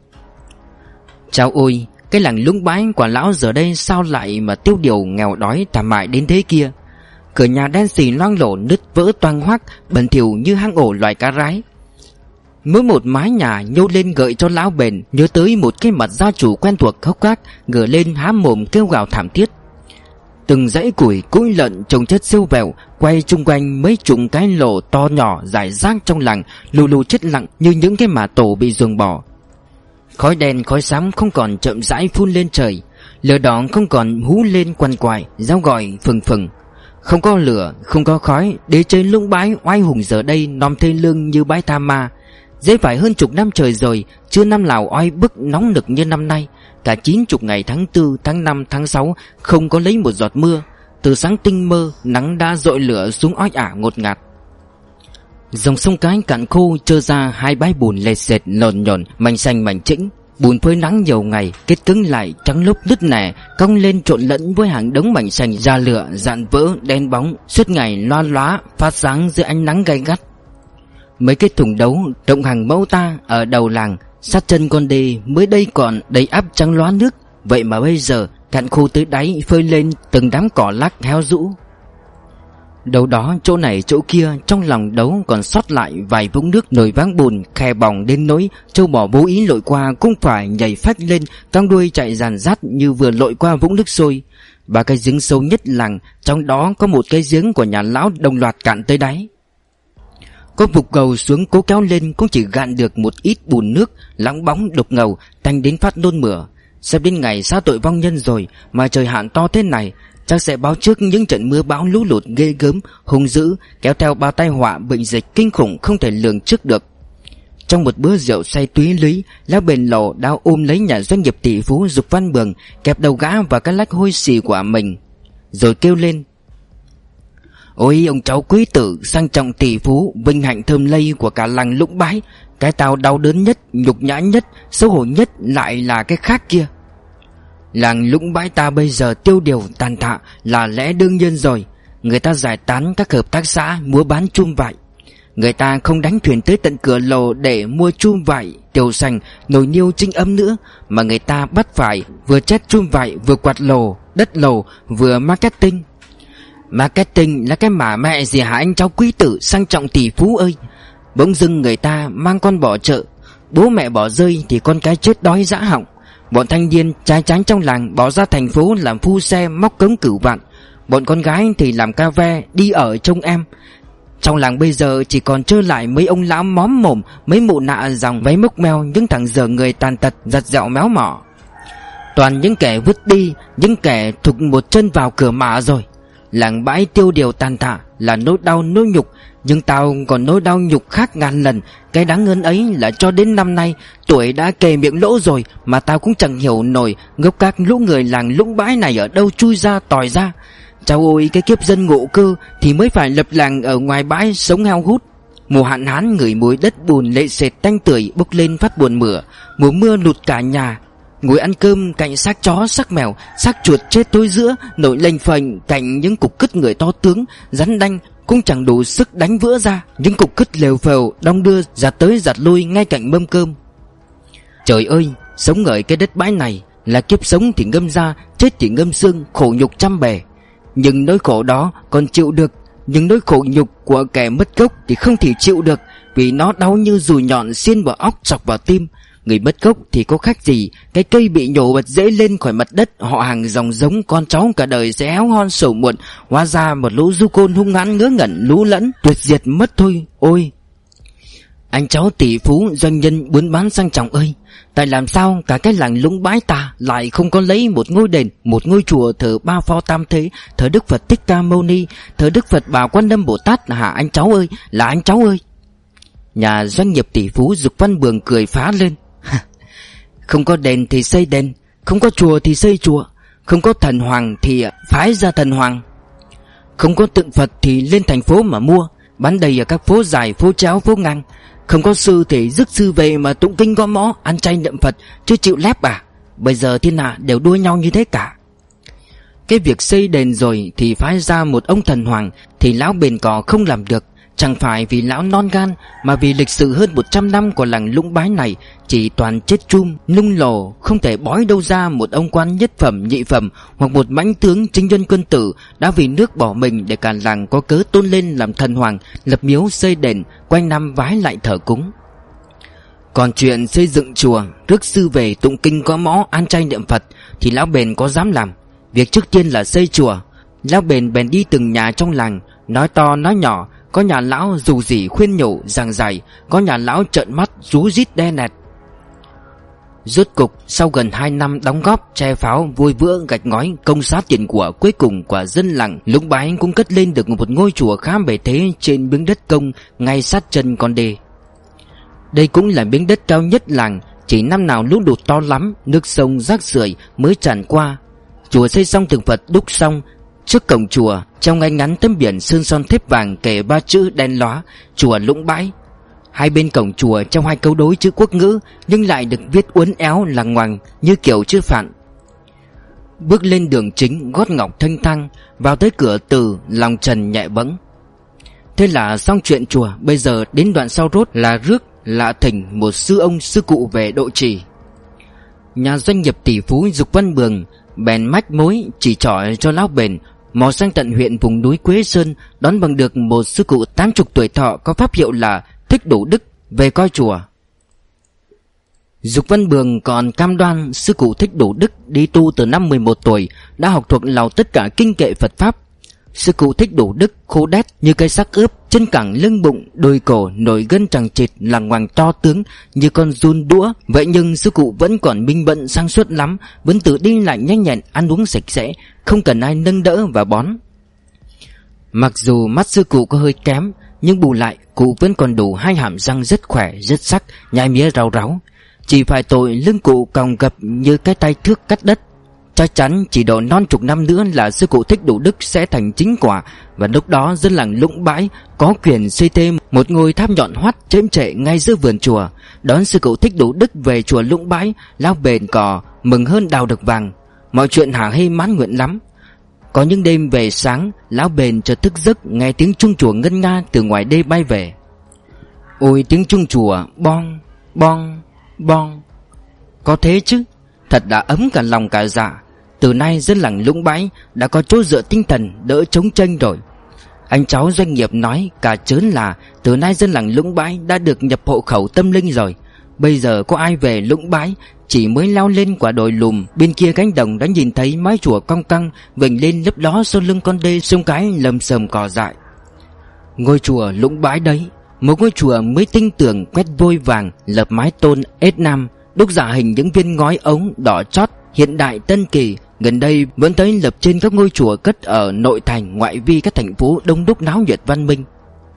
Chao ôi, cái làng Lũng Bãi của lão giờ đây sao lại mà tiêu điều nghèo đói thảm hại đến thế kia. Cửa nhà đen xì loang lổ nứt vỡ toang hoác, bẩn thỉu như hang ổ loài cá rái. Mỗi một mái nhà nhô lên gợi cho lão Bền nhớ tới một cái mặt gia chủ quen thuộc hốc hác, ngửa lên há mồm kêu gào thảm thiết. Từng dãy củi cũi lợn trồng chất siêu vẹo quay chung quanh mấy chục cái lỗ to nhỏ rải rác trong làng, lù lù chết lặng như những cái mả tổ bị ruồng bỏ. Khói đen khói xám không còn chậm rãi phun lên trời, lửa đỏ không còn hú lên quằn quại rao gọi phừng phừng. Không có lửa, không có khói, đế chế Lũng Bãi oai hùng giờ đây nom thê lương như bãi tha ma. Dễ phải hơn chục năm trời rồi, chưa năm nào oi bức nóng nực như năm nay. Cả chín chục ngày tháng tư, tháng năm, tháng sáu không có lấy một giọt mưa. Từ sáng tinh mơ, nắng đã dội lửa xuống oi ả ngột ngạt. Dòng sông Cái cạn khô trơ ra hai bãi bùn lệt sệt lồn nhồn, mảnh xanh mảnh chĩnh. Bùn phơi nắng nhiều ngày kết cứng lại trắng lốp nứt nẻ, cong lên trộn lẫn với hàng đống mảnh xanh da lửa dạn vỡ đen bóng, suốt ngày loa lóa phát sáng dưới ánh nắng gay gắt. Mấy cái thùng đấu rộng hàng mẫu ta ở đầu làng sát chân con đê mới đây còn đầy ắp trắng loá nước, vậy mà bây giờ cạn khô tới đáy, phơi lên từng đám cỏ lác héo rũ. Đâu đó chỗ này chỗ kia trong lòng đấu còn sót lại vài vũng nước nổi váng bùn khe bỏng đến nỗi trâu bò vô ý lội qua cũng phải nhảy phách lên, căng đuôi chạy dàn dắt như vừa lội qua vũng nước sôi. Ba cái giếng sâu nhất làng, trong đó có một cái giếng của nhà lão đồng loạt cạn tới đáy. Có vục cầu xuống cố kéo lên cũng chỉ gạn được một ít bùn nước lắng bóng đục ngầu, tanh đến phát nôn mửa. Sắp đến ngày xá tội vong nhân rồi mà trời hạn to thế này, chắc sẽ báo trước những trận mưa bão lũ lụt ghê gớm, hung dữ, kéo theo bao tai họa bệnh dịch kinh khủng không thể lường trước được. Trong một bữa rượu say túy lý, Lão Bền lồ đao ôm lấy nhà doanh nghiệp tỷ phú Dục Văn Bường, kẹp đầu gã vào cái lách hôi xì của mình, rồi kêu lên: "Ôi ông cháu quý tử sang trọng tỷ phú, vinh hạnh thơm lây của cả làng Lũng Bãi, cái tao đau đớn nhất, nhục nhã nhất, xấu hổ nhất lại là cái khác kia. Làng Lũng Bãi ta bây giờ tiêu điều tàn tạ là lẽ đương nhiên rồi. Người ta giải tán các hợp tác xã mua bán chum vải. Người ta không đánh thuyền tới tận cửa lồ để mua chum vải, tiểu sành, nồi niêu trinh ấm nữa, mà người ta bắt phải vừa chết chum vải vừa quạt lồ, đất lồ, vừa marketing. Marketing là cái mà mẹ gì hả anh cháu quý tử sang trọng tỷ phú ơi. Bỗng dưng người ta mang con bỏ chợ, bố mẹ bỏ rơi thì con cái chết đói dã họng. Bọn thanh niên trái tránh trong làng bỏ ra thành phố làm phu xe móc cống cửu vạn. Bọn con gái thì làm ca ve đi ở trông em. Trong làng bây giờ chỉ còn trơ lại mấy ông lão móm mồm, mấy mụ nạ dòng váy mốc meo, những thằng dở người tàn tật giặt dẹo méo mỏ. Toàn những kẻ vứt đi, những kẻ thục một chân vào cửa mả rồi. Làng Bãi tiêu điều tàn tạ là nỗi đau nỗi nhục, nhưng tao còn nỗi đau nhục khác ngàn lần. Cái đáng ơn ấy là cho đến năm nay tuổi đã kề miệng lỗ rồi mà tao cũng chẳng hiểu nổi ngốc các lũ người làng Lũng Bãi này ở đâu chui ra tòi ra. Cháu ôi, cái kiếp dân ngộ cơ thì mới phải lập làng ở ngoài bãi sống heo hút. Mùa hạn hán ngửi mùi đất bùn lệ sệt tanh tưởi bốc lên phát buồn mửa. Mùa mưa lụt cả nhà. Ngồi ăn cơm cạnh xác chó, xác mèo, xác chuột chết tối giữa, nổi lềnh phềnh cạnh những cục cứt người to tướng, rắn đanh cũng chẳng đủ sức đánh vỡ ra. Những cục cứt lều phèo đong đưa giạt tới giạt lui ngay cạnh mâm cơm. Trời ơi, sống ở cái đất bãi này là kiếp sống thì ngâm da, chết thì ngâm xương, khổ nhục trăm bề. Nhưng nỗi khổ đó còn chịu được, nhưng nỗi khổ nhục của kẻ mất gốc thì không thể chịu được, vì nó đau như dùi nhọn xiên vào óc chọc vào tim. Người mất gốc thì có khác gì cái cây bị nhổ bật rễ lên khỏi mặt đất, họ hàng dòng giống con cháu cả đời sẽ héo hon sầu muộn, hóa ra một lũ du côn hung hãn ngớ ngẩn lú lẫn tuyệt diệt mất thôi. Ôi anh cháu tỷ phú doanh nhân buôn bán sang trọng ơi, tại làm sao cả cái làng Lũng Bãi ta lại không có lấy một ngôi đền, một ngôi chùa thờ ba pho tam thế, thờ Đức Phật Thích Ca Mâu Ni, thờ Đức Phật Bà Quan Âm Bồ Tát hả anh cháu ơi, là anh cháu ơi. Nhà doanh nghiệp tỷ phú Dục Văn Bường cười phá lên. Không có đền thì xây đền, không có chùa thì xây chùa, không có thần hoàng thì phái ra thần hoàng, không có tượng Phật thì lên thành phố mà mua, bán đầy ở các phố dài, phố chéo, phố ngang. Không có sư thì rước sư về mà tụng kinh gõ mõ, ăn chay niệm Phật, chứ chịu lép à? Bây giờ thiên hạ đều đua nhau như thế cả. Cái việc xây đền rồi thì phái ra một ông thần hoàng thì lão Bền Cò không làm được. Chẳng phải vì lão non gan, mà vì lịch sử hơn một trăm năm của làng Lũng Bái này chỉ toàn chết chum, nung lồ, không thể bói đâu ra một ông quan nhất phẩm, nhị phẩm hoặc một mãnh tướng chính nhân quân tử đã vì nước bỏ mình để cả làng có cớ tôn lên làm thần hoàng, lập miếu xây đền, quanh năm vái lại thờ cúng. Còn chuyện xây dựng chùa, rước sư về tụng kinh gõ mõ, ăn chay niệm Phật thì lão Bền có dám làm. Việc trước tiên là xây chùa. Lão Bền bèn đi từng nhà trong làng, nói to nói nhỏ. Có nhà lão dù gì khuyên nhủ giảng giải, có nhà lão trợn mắt rú rít đe nẹt. Rốt cục sau gần hai năm đóng góp che pháo vôi vữa gạch ngói công sát tiền của cuối cùng của dân làng Lũng Bái cũng cất lên được một ngôi chùa khá bề thế trên miếng đất công ngay sát chân con đê. Đây cũng là miếng đất cao nhất làng, chỉ năm nào lũ lụt to lắm, nước sông rác rưởi mới tràn qua. Chùa xây xong tượng Phật đúc xong. Trước cổng chùa treo ngay ngắn tấm biển sơn son thép vàng kề ba chữ đen lóa: chùa Lũng Bái. Hai bên cổng chùa treo hai câu đối chữ quốc ngữ nhưng lại được viết uốn éo lằng ngoằng như kiểu chữ Phạn. Bước lên đường chính, gót ngọc thanh thang, vào tới cửa từ lòng trần nhẹ bẫng. Thế là xong chuyện chùa. Bây giờ đến đoạn sau rốt là rước lạ thỉnh một sư ông sư cụ về độ trì. Nhà doanh nghiệp tỷ phú Dục Văn Bường bèn mách mối chỉ trỏ cho lão Bền mò sang tận huyện vùng núi Quế Sơn, đón bằng được một sư cụ tám chục tuổi thọ có pháp hiệu là Thích Đủ Đức về coi chùa. Dục Văn Bường còn cam đoan sư cụ Thích Đủ Đức đi tu từ năm mười một tuổi, đã học thuộc lòng tất cả kinh kệ Phật pháp. Sư cụ Thích Đủ Đức khô đét như cây xác ướp, chân cẳng lưng bụng, đôi cổ nổi gân chằng chịt, lằng ngoằng to tướng như con giun đũa. Vậy nhưng sư cụ vẫn còn minh bận sáng suốt lắm, vẫn tự đi lại nhanh nhẹn, ăn uống sạch sẽ, không cần ai nâng đỡ và bón. Mặc dù mắt sư cụ có hơi kém, nhưng bù lại cụ vẫn còn đủ hai hàm răng rất khỏe, rất sắc, nhai mía rau ráu. Chỉ phải tội lưng cụ còng gập như cái tay thước cắt đất. Chắc chắn chỉ độ non chục năm nữa là sư cụ Thích Đủ Đức sẽ thành chính quả, và lúc đó dân làng Lũng Bái có quyền xây thêm một ngôi tháp nhọn hoắt chễm trệ ngay giữa vườn chùa. Đón sư cụ Thích Đủ Đức về chùa Lũng Bái, lão Bền Cò mừng hơn đào được vàng. Mọi chuyện hả hê mãn nguyện lắm. Có những đêm về sáng, lão Bền chợt thức giấc nghe tiếng chuông chùa ngân nga từ ngoài đê bay về. Ôi tiếng chuông chùa bong bong bong. Có thế chứ, thật đã ấm cả lòng cả dạ. Từ nay dân làng Lũng Bái đã có chỗ dựa tinh thần, đỡ chống chênh rồi. Anh cháu doanh nghiệp nói cả trớn là từ nay dân làng Lũng Bái đã được nhập hộ khẩu tâm linh rồi. Bây giờ có ai về Lũng Bái, chỉ mới lao lên quả đồi lùm bên kia cánh đồng đã nhìn thấy mái chùa cong căng vểnh lên lấp ló sau lưng con đê sông cái lầm sầm cỏ dại. Ngôi chùa Lũng Bái đấy, một ngôi chùa mới tinh tường quét vôi vàng, lập mái tôn ết nam, đúc giả hình những viên ngói ống đỏ chót, hiện đại tân kỳ. Gần đây vẫn tới lập trên các ngôi chùa cất ở nội thành, ngoại vi các thành phố đông đúc náo nhiệt văn minh.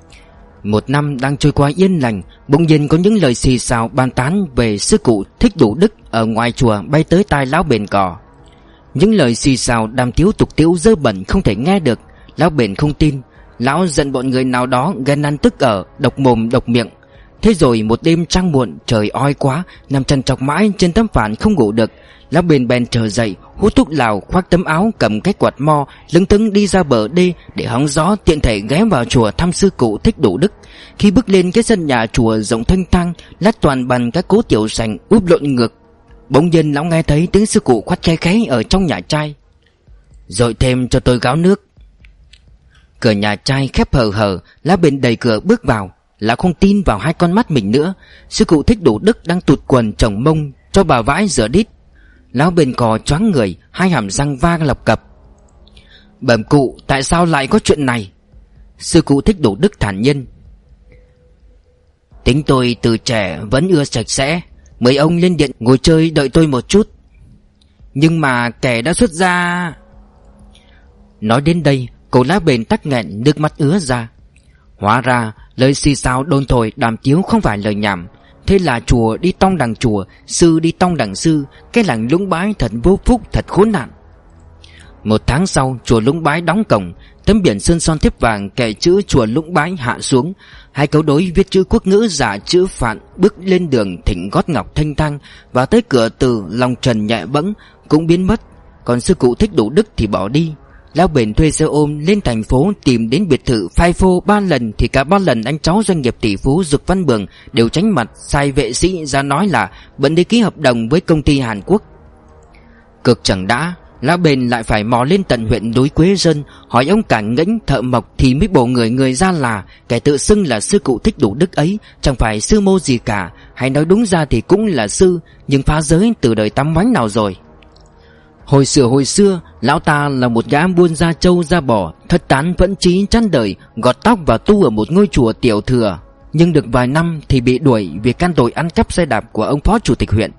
Một năm đang trôi qua yên lành, bỗng nhiên có những lời xì xào bàn tán về sư cụ Thích Đủ Đức ở ngoài chùa bay tới tai lão Bền Cò. Những lời xì xào đàm tiếu tục tiếu dơ bẩn không thể nghe được. Lão Bền không tin. Lão giận bọn người nào đó ghen ăn tức ở, độc mồm độc miệng. Thế rồi một đêm trăng muộn, trời oi quá, nằm trằn trọc mãi trên tấm phản không ngủ được. Lão Bền bèn trở dậy, hút thuốc lào, khoác tấm áo, cầm cái quạt mo, lững thững đi ra bờ đê để hóng gió, tiện thể ghé vào chùa thăm sư cụ Thích Đủ Đức. Khi bước lên cái sân nhà chùa rộng thanh thang, lát toàn bằng các cố tiểu sành úp lộn ngược, bỗng nhiên lão nghe thấy tiếng sư cụ khoát khe khẽ ở trong nhà trai: "Dội thêm cho tôi gáo nước." Cửa nhà trai khép hờ hờ, lão Bền đẩy cửa bước vào. Lão không tin vào hai con mắt mình nữa. Sư cụ Thích Đủ Đức đang tụt quần chồng mông cho bà vãi rửa đít. Lão Bền Cò choáng người, hai hàm răng vang lập cập: "Bẩm cụ, tại sao lại có chuyện này?" Sư cụ Thích Đủ Đức thản nhiên: "Tính tôi từ trẻ vẫn ưa sạch sẽ, mời ông lên điện ngồi chơi đợi tôi một chút." "Nhưng mà kẻ đã xuất gia..." Nói đến đây, cậu lão Bền tắc nghẹn, nước mắt ứa ra. Hóa ra Lời xì xào đồn thổi đàm tiếu không phải lời nhảm. Thế là chùa đi tong đằng chùa, sư đi tong đằng sư. Cái làng Lũng Bái thật vô phúc, thật khốn nạn. Một tháng sau, chùa Lũng Bái đóng cổng. Tấm biển sơn son thép vàng kẻ chữ chùa Lũng Bái hạ xuống. Hai câu đối viết chữ quốc ngữ giả chữ Phạn bước lên đường thỉnh gót ngọc thanh thang. Và tới cửa từ lòng trần nhẹ bẫng cũng biến mất. Còn sư cụ Thích Đủ Đức thì bỏ đi. Lão Bền thuê xe ôm lên thành phố tìm đến biệt thự phai phô ba lần, thì cả ba lần anh cháu doanh nghiệp tỷ phú Dục Văn Bường đều tránh mặt, sai vệ sĩ ra nói là bận đi ký hợp đồng với công ty Hàn Quốc. Cực chẳng đã, Lão Bền lại phải mò lên tận huyện núi Quế Sơn hỏi ông cả ngãnh thợ mộc thì mới bổ người người ra là kẻ tự xưng là sư cụ Thích Đủ Đức ấy chẳng phải sư mô gì cả, hay nói đúng ra thì cũng là sư, nhưng phá giới từ đời tắm mánh nào rồi. Hồi xưa hồi xưa, lão ta là một gã buôn da trâu da bò, thất tán vẫn trí chăn đời, gọt tóc và tu ở một ngôi chùa tiểu thừa. Nhưng được vài năm thì bị đuổi vì can tội ăn cắp xe đạp của ông phó chủ tịch huyện.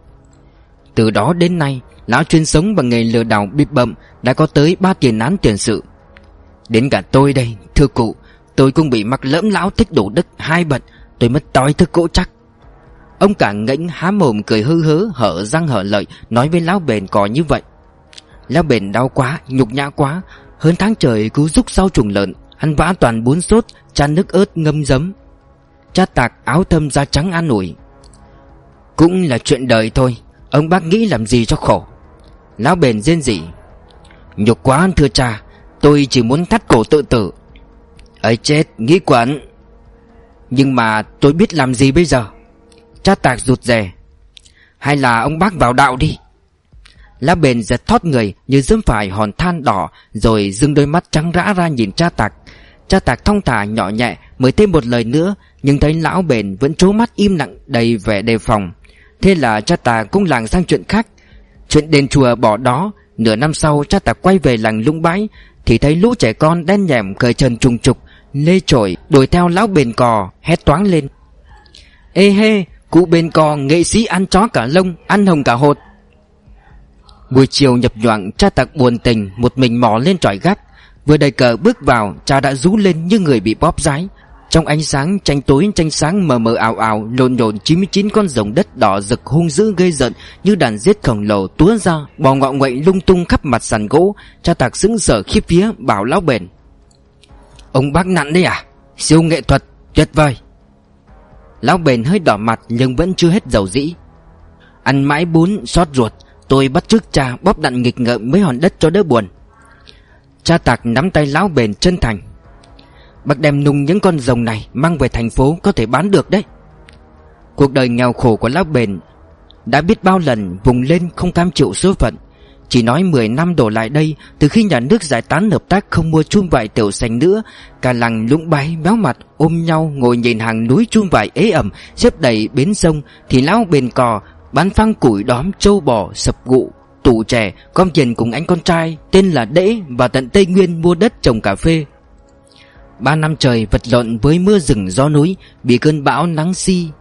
Từ đó đến nay, lão chuyên sống bằng nghề lừa đảo bịp bợm, đã có tới ba tiền án tiền sự. Đến cả tôi đây, thưa cụ, tôi cũng bị mắc lẫm lão Thích Đủ Đức hai bận, tôi mất tối thức cỗ chắc. Ông cả ngãnh há mồm cười hư hớ, hở răng hở lợi, nói với lão Bền cò như vậy. Lão Bền đau quá, nhục nhã quá. Hơn tháng trời cứu giúp sau chuồng lợn, ăn vã toàn bún sốt, chan nước ớt ngâm giấm. Cha Tạc áo thâm da trắng an ủi. Cũng là chuyện đời thôi, ông bác nghĩ làm gì cho khổ. Lão Bền rên rỉ. Nhục quá thưa cha, tôi chỉ muốn thắt cổ tự tử. Ấy chết, nghĩ quẩn. Nhưng mà tôi biết làm gì bây giờ? Cha Tạc rụt rè. Hay là ông bác vào đạo đi. Lão Bền giật thót người như dẫm phải hòn than đỏ, rồi dưng đôi mắt trắng rã ra nhìn cha Tạc. Cha Tạc thong thả nhỏ nhẹ mới thêm một lời nữa, nhưng thấy lão Bền vẫn trố mắt im lặng đầy vẻ đề phòng. Thế là cha Tạc cũng làng sang chuyện khác. Chuyện đền chùa bỏ đó. Nửa năm sau cha Tạc quay về làng Lũng Bái thì thấy lũ trẻ con đen nhẻm cởi trần trùng trục lê chổi đuổi theo lão Bền cò, hét toáng lên. Ê hê, cụ Bền cò nghệ sĩ ăn chó cả lông, ăn hồng cả hột. Buổi chiều nhập nhoạng, cha Tạc buồn tình một mình mò lên tròi gác. Vừa đẩy cờ bước vào, cha đã rú lên như người bị bóp giái. Trong ánh sáng tranh tối tranh sáng mờ mờ ảo ảo, lộn nhộn chín mươi chín con rồng đất đỏ rực hung dữ gây giận như đàn giết khổng lồ túa ra, bò ngọ nguậy lung tung khắp mặt sàn gỗ. Cha Tạc sững sờ khiếp vía bảo lão Bền. Ông bác nặn đấy à? Siêu nghệ thuật, tuyệt vời. Lão Bền hơi đỏ mặt nhưng vẫn chưa hết dầu dĩ. Ăn mãi bún xót ruột, tôi bắt chước cha bóp đặn nghịch ngợm mấy hòn đất cho đỡ buồn. Cha Tạc nắm tay lão Bền chân thành. Bác đem nung những con rồng này mang về thành phố có thể bán được đấy. Cuộc đời nghèo khổ của lão Bền đã biết bao lần vùng lên không cam chịu số phận. Chỉ nói mười năm đổ lại đây, từ khi nhà nước giải tán hợp tác không mua chum vải tiểu sành nữa, cả làng Lũng Bái béo mặt ôm nhau ngồi nhìn hàng núi chum vải ế ẩm xếp đầy bến sông, thì lão Bền cò bán phăng củi đóm trâu bò sập gụ tủ chè gom tiền cùng anh con trai tên là Đễ vào tận Tây Nguyên mua đất trồng cà phê. Ba năm trời vật lộn với mưa rừng gió núi, bị cơn bão nắng si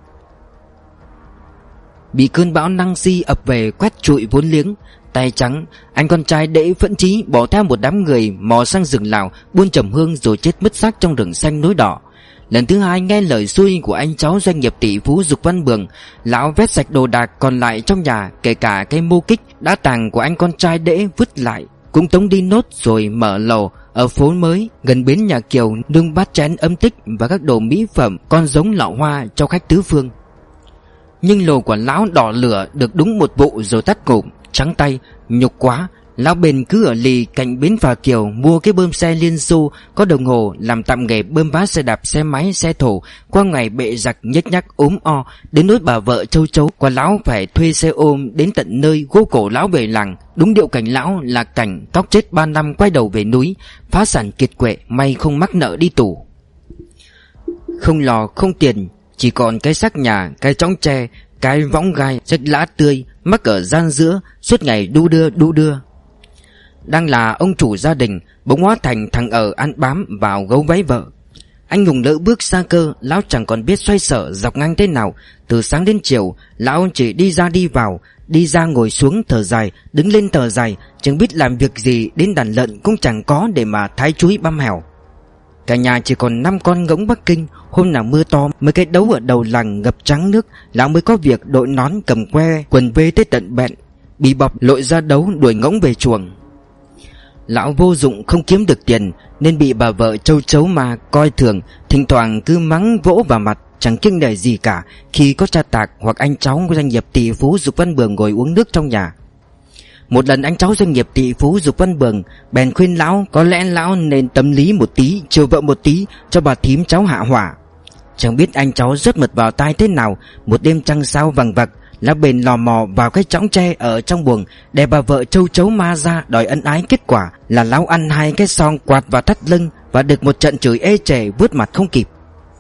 bị cơn bão năng si ập về quét trụi vốn liếng. Tay trắng, anh con trai Đễ phẫn chí bỏ theo một đám người mò sang rừng Lào buôn trầm hương rồi chết mất xác trong rừng xanh núi đỏ. Lần thứ hai nghe lời xui của anh cháu doanh nghiệp tỷ phú Dục Văn Bường, lão vét sạch đồ đạc còn lại trong nhà, kể cả cây mô kích đã tàng của anh con trai Đễ vứt lại, cũng tống đi nốt rồi mở lầu ở phố mới gần bến nhà Kiều nương bát chén âm tích và các đồ mỹ phẩm con giống lọ hoa cho khách tứ phương. Nhưng lồ của lão đỏ lửa được đúng một vụ rồi tắt ngụm, trắng tay, nhục quá. Lão Bền cứ ở lì cạnh bến phà Kiều mua cái bơm xe Liên Xô có đồng hồ làm tạm nghề bơm vá xe đạp xe máy xe thổ. Qua ngày bệ giặc nhếch nhác ốm o, đến nỗi bà vợ châu chấu qua lão phải thuê xe ôm đến tận nơi gô cổ lão về làng. Đúng điệu cảnh lão là cảnh cóc chết ba năm quay đầu về núi, phá sản kiệt quệ, may không mắc nợ đi tù. Không lò không tiền, chỉ còn cái xác nhà, cái chõng tre, cái võng gai rách lá tươi mắc ở gian giữa, suốt ngày đu đưa đu đưa. Đang là ông chủ gia đình, bỗng hóa thành thằng ở ăn bám vào gấu váy vợ. Anh hùng lỡ bước xa cơ, lão chẳng còn biết xoay sở dọc ngang thế nào. Từ sáng đến chiều, lão chỉ đi ra đi vào, đi ra ngồi xuống thở dài, đứng lên thở dài, chẳng biết làm việc gì, đến đàn lợn cũng chẳng có để mà thái chúi băm hẻo. Cả nhà chỉ còn năm con ngỗng Bắc Kinh. Hôm nào mưa to, mấy cái đấu ở đầu làng ngập trắng nước, lão mới có việc đội nón cầm que quần về tới tận bẹn, bị bọc lội ra đấu đuổi ngỗng về chuồng. Lão vô dụng, không kiếm được tiền nên bị bà vợ Châu Chấu mà coi thường, thỉnh thoảng cứ mắng vỗ vào mặt, chẳng kiêng nể gì cả khi có cha Tạc hoặc anh cháu của doanh nghiệp tỷ phú Dục Văn Bường ngồi uống nước trong nhà. Một lần anh cháu doanh nghiệp tỷ phú Dục Văn Bường bèn khuyên lão có lẽ lão nên tâm lý một tí, chiều vợ một tí, cho bà thím cháu hạ hỏa. Chẳng biết anh cháu rớt mật vào tai thế nào, một đêm trăng sao vằng vặc, lão bền lò mò vào cái chõng tre ở trong buồng để bà vợ Châu Chấu ma ra đòi ân ái. Kết quả là lão ăn hai cái son quạt vào thắt lưng và được một trận chửi ê chề vướt mặt không kịp.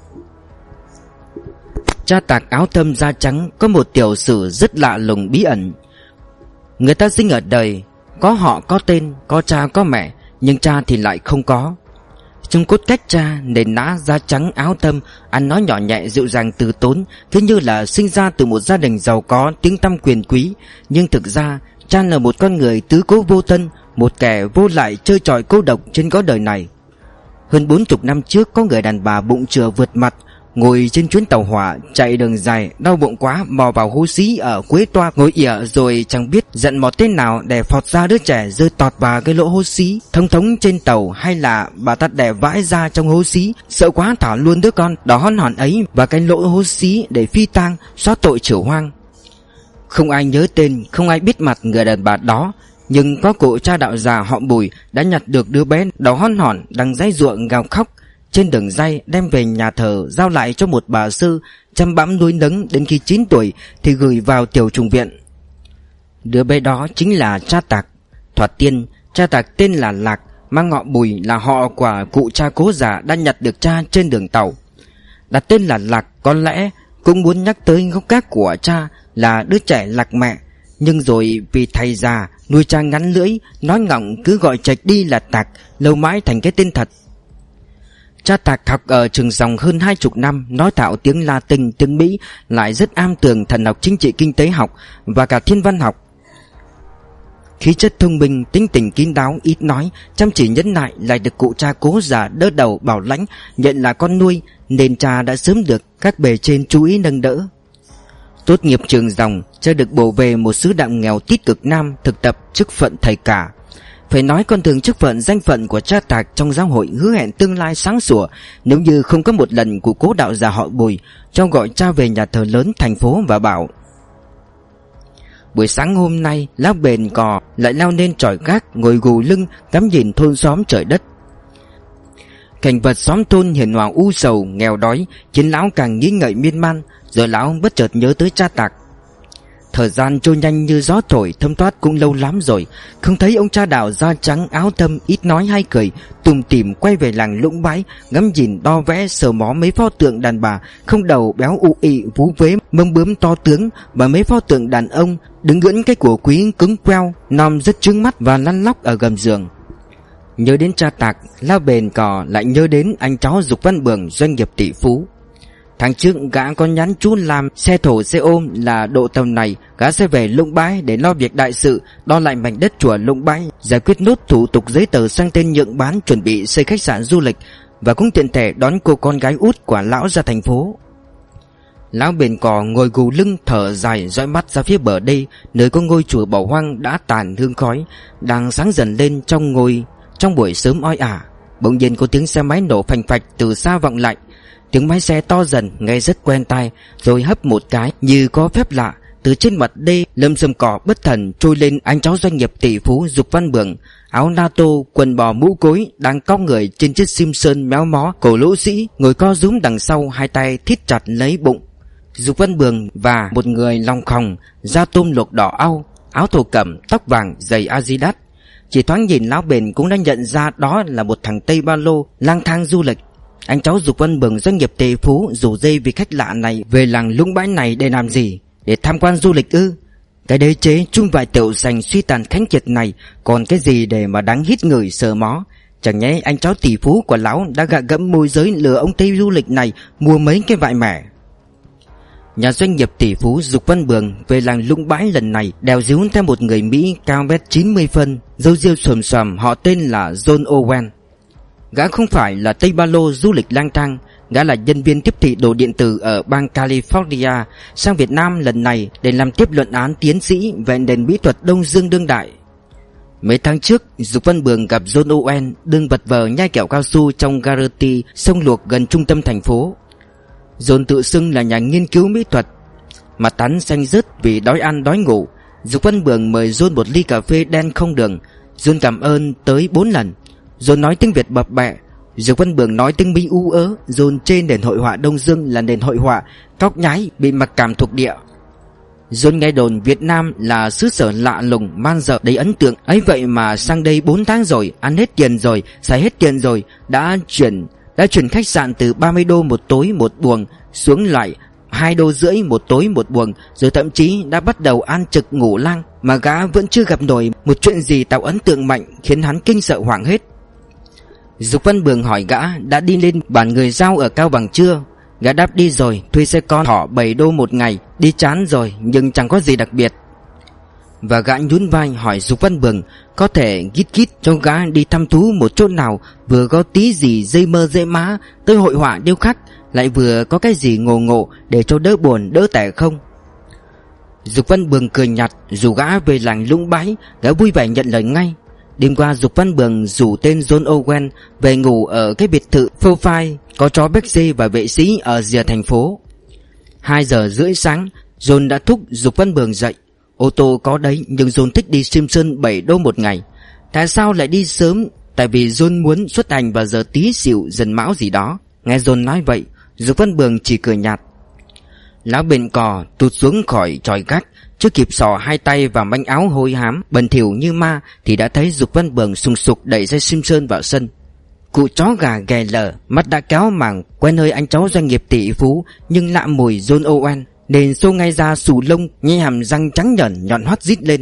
Cha Tạc áo thâm da trắng có một tiểu sử rất lạ lùng bí ẩn. Người ta sinh ở đời, có họ có tên, có cha có mẹ, nhưng cha thì lại không có. Trong cốt cách cha, nền nã da trắng áo thâm, ăn nói nhỏ nhẹ dịu dàng từ tốn, cứ như là sinh ra từ một gia đình giàu có, tiếng tăm quyền quý. Nhưng thực ra cha là một con người tứ cố vô thân, một kẻ vô lại chơi trọi cô độc trên cõi đời này. Hơn bốn chục năm trước, có người đàn bà bụng chừa vượt mặt, ngồi trên chuyến tàu hỏa chạy đường dài, đau bụng quá mò vào hố xí ở Quế Toa, ngồi ỉa rồi chẳng biết giận mọt tên nào để phọt ra đứa trẻ rơi tọt vào cái lỗ hố xí thông thống trên tàu, hay là bà ta đẻ vãi ra trong hố xí, sợ quá thả luôn đứa con đỏ hon hòn ấy vào cái lỗ hố xí để phi tang xóa tội chửu hoang. Không ai nhớ tên, không ai biết mặt người đàn bà đó, nhưng có cụ cha đạo già họ Bùi đã nhặt được đứa bé đỏ hon hòn đang dãy ruộng gào khóc trên đường ray, đem về nhà thờ giao lại cho một bà sư chăm bẵm nuôi nấng đến khi chín tuổi thì gửi vào tiểu trùng viện. Đứa bé đó chính là cha Tạc. Thoạt tiên, cha Tạc tên là Lạc, mang họ Bùi là họ của cụ cha cố già đã nhặt được cha trên đường tàu. Đặt tên là Lạc có lẽ cũng muốn nhắc tới gốc gác của cha là đứa trẻ lạc mẹ, nhưng rồi vì thầy già nuôi cha ngắn lưỡi, nói ngọng cứ gọi chệch đi là Tạc, lâu mãi thành cái tên thật. Cha Tạc học ở trường dòng hơn hai chục năm, nói thạo tiếng Latin, tiếng Mỹ, lại rất am tường thần học chính trị kinh tế học và cả thiên văn học. Khí chất thông minh, tính tình kín đáo, ít nói, chăm chỉ nhẫn nại, lại được cụ cha cố già đỡ đầu bảo lãnh, nhận là con nuôi, nên cha đã sớm được các bề trên chú ý nâng đỡ. Tốt nghiệp trường dòng, cha được bổ về một xứ đạm nghèo tít cực Nam, thực tập chức phận thầy cả. Phải nói con đường chức phận danh phận của cha Tạc trong giáo hội hứa hẹn tương lai sáng sủa, nếu như không có một lần của cố đạo già họ Bùi cho gọi cha về nhà thờ lớn thành phố và bảo: buổi sáng hôm nay lão bền cò lại leo lên chòi gác, ngồi gù lưng ngắm nhìn thôn xóm trời đất. Cảnh vật xóm thôn hiền hòa u sầu nghèo đói khiến lão càng nghĩ ngợi miên man. Rồi lão bất chợt nhớ tới cha Tạc. Thời gian trôi nhanh như gió thổi, thấm thoát cũng lâu lắm rồi, không thấy ông cha đạo da trắng áo thâm, ít nói hay cười, tủm tỉm quay về làng Lũng Bãi, ngắm nhìn đo vẽ sờ mó mấy pho tượng đàn bà không đầu béo ụ ị vú vế mông bướm to tướng, và mấy pho tượng đàn ông đứng gẫn cái của quý cứng queo nom rất trướng mắt và lăn lóc ở gầm giường. Nhớ đến cha Tạc, lão bền cò lại nhớ đến anh cháu Dục Văn Bường, doanh nghiệp tỷ phú. Tháng trước gã có nhắn chú làm xe thổ xe ôm là độ tầm này gã sẽ về Lũng Bãi để lo việc đại sự, đo lại mảnh đất chùa Lũng Bãi, giải quyết nốt thủ tục giấy tờ sang tên nhượng bán, chuẩn bị xây khách sạn du lịch, và cũng tiện thể đón cô con gái út của lão ra thành phố. Lão bền cò ngồi gù lưng thở dài, dõi mắt ra phía bờ đây, nơi có ngôi chùa bỏ hoang đã tàn hương khói đang sáng dần lên trong ngôi trong buổi sớm oi ả. Bỗng nhiên có tiếng xe máy nổ phành phạch từ xa vọng lại. Tiếng máy xe to dần nghe rất quen tai, rồi hấp một cái như có phép lạ, từ trên mặt đê lâm sầm cỏ bất thần trôi lên anh cháu doanh nghiệp tỷ phú Dục Văn Bường, áo NATO, quần bò mũ cối, đang cong người trên chiếc Simpson méo mó, cổ lỗ sĩ, ngồi co rúm đằng sau, hai tay thít chặt lấy bụng. Dục Văn Bường và một người lòng khòng, da tôm luộc đỏ au, áo thổ cẩm, tóc vàng, giày Adidas. Chỉ thoáng nhìn lão bền cũng đã nhận ra đó là một thằng Tây Ba Lô lang thang du lịch. Anh cháu Dục Văn Bường doanh nghiệp tỷ phú rủ dây vì khách lạ này về làng Lũng Bãi này để làm gì? Để tham quan du lịch ư? Cái đế chế chung vài tiểu sành suy tàn khánh kiệt này còn cái gì để mà đáng hít người sờ mó? Chẳng nhẽ anh cháu tỷ phú của lão đã gạ gẫm môi giới lừa ông Tây du lịch này mua mấy cái vại mẻ? Nhà doanh nghiệp tỷ phú Dục Văn Bường về làng Lũng Bãi lần này đèo díu theo một người Mỹ cao mét chín mươi phân, râu ria xồm xoàm, họ tên là John Owen. Gã không phải là Tây Ba Lô du lịch lang thang. Gã là nhân viên tiếp thị đồ điện tử ở bang California, sang Việt Nam lần này để làm tiếp luận án tiến sĩ về nền mỹ thuật Đông Dương đương đại. Mấy tháng trước, Dục Văn Bường gặp John Owen đương vật vờ nhai kẹo cao su trong Garrity sông luộc gần trung tâm thành phố. John tự xưng là nhà nghiên cứu mỹ thuật. Mặt hắn xanh rớt vì đói ăn đói ngủ. Dục Văn Bường mời John một ly cà phê đen không đường. John cảm ơn tới bốn lần. John nói tiếng Việt bập bẹ. Dục Văn Bường nói tiếng Mỹ u ớ. John chê nền hội họa Đông Dương là nền hội họa cóc nhái bị mặc cảm thuộc địa. John nghe đồn Việt Nam là xứ sở lạ lùng, man dợ đầy ấn tượng. Ấy vậy mà sang đây bốn tháng rồi, ăn hết tiền rồi, xài hết tiền rồi, đã chuyển đã chuyển khách sạn từ ba mươi đô một tối một buồng xuống lại hai đô rưỡi một tối một buồng, rồi thậm chí đã bắt đầu ăn trực ngủ lang. Mà gã vẫn chưa gặp nổi một chuyện gì tạo ấn tượng mạnh khiến hắn kinh sợ hoảng hết. Dục Văn Bường hỏi gã đã đi lên bản người Dao ở Cao Bằng chưa. Gã đáp đi rồi, thuê xe con thỏ bảy đô một ngày, đi chán rồi nhưng chẳng có gì đặc biệt. Và gã nhún vai hỏi Dục Văn Bường có thể gít gít cho gã đi thăm thú một chỗ nào vừa có tí gì dây mơ dễ má tới hội họa điêu khắc, lại vừa có cái gì ngộ ngộ để cho đỡ buồn đỡ tẻ không. Dục Văn Bường cười nhạt rủ gã về làng Lũng Bãi. Gã vui vẻ nhận lời ngay. Đêm qua Dục Văn Bường rủ tên John Owen về ngủ ở cái biệt thự phô phai có chó béc xê và vệ sĩ ở rìa thành phố. Hai giờ rưỡi sáng, John đã thúc Dục Văn Bường dậy. Ô tô có đấy, nhưng John thích đi Simpson bảy đô một ngày. Tại sao lại đi sớm? Tại vì John muốn xuất hành vào giờ tí xỉu dần mão gì đó. Nghe John nói vậy, Dục Văn Bường chỉ cười nhạt. Lão bền cò tụt xuống khỏi chòi gác, chưa kịp xò hai tay vào manh áo hôi hám bẩn thỉu như ma thì đã thấy Dục Văn Bường sùng sục đẩy xe Simpson vào sân. Cụ chó gà ghè lờ, mắt đã kéo màng quen hơi anh cháu doanh nghiệp tỷ phú nhưng lạ mùi John Owen nên xô ngay ra xù lông, nhe hàm răng trắng nhởn nhọn hoắt rít lên.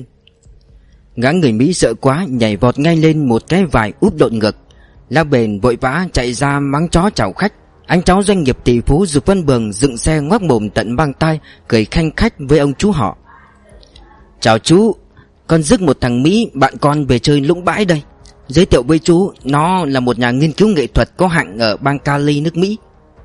Gã người Mỹ sợ quá nhảy vọt ngay lên một cái vải úp độn ngực. Lão bền vội vã chạy ra mắng chó chào khách. Anh cháu doanh nghiệp tỷ phú Dục Văn Bường dựng xe ngoác mồm tận băng tai cười khanh khách với ông chú họ. Chào chú, con rước một thằng Mỹ bạn con về chơi Lũng Bãi đây. Giới thiệu với chú, nó là một nhà nghiên cứu nghệ thuật có hạng ở bang Cali nước Mỹ.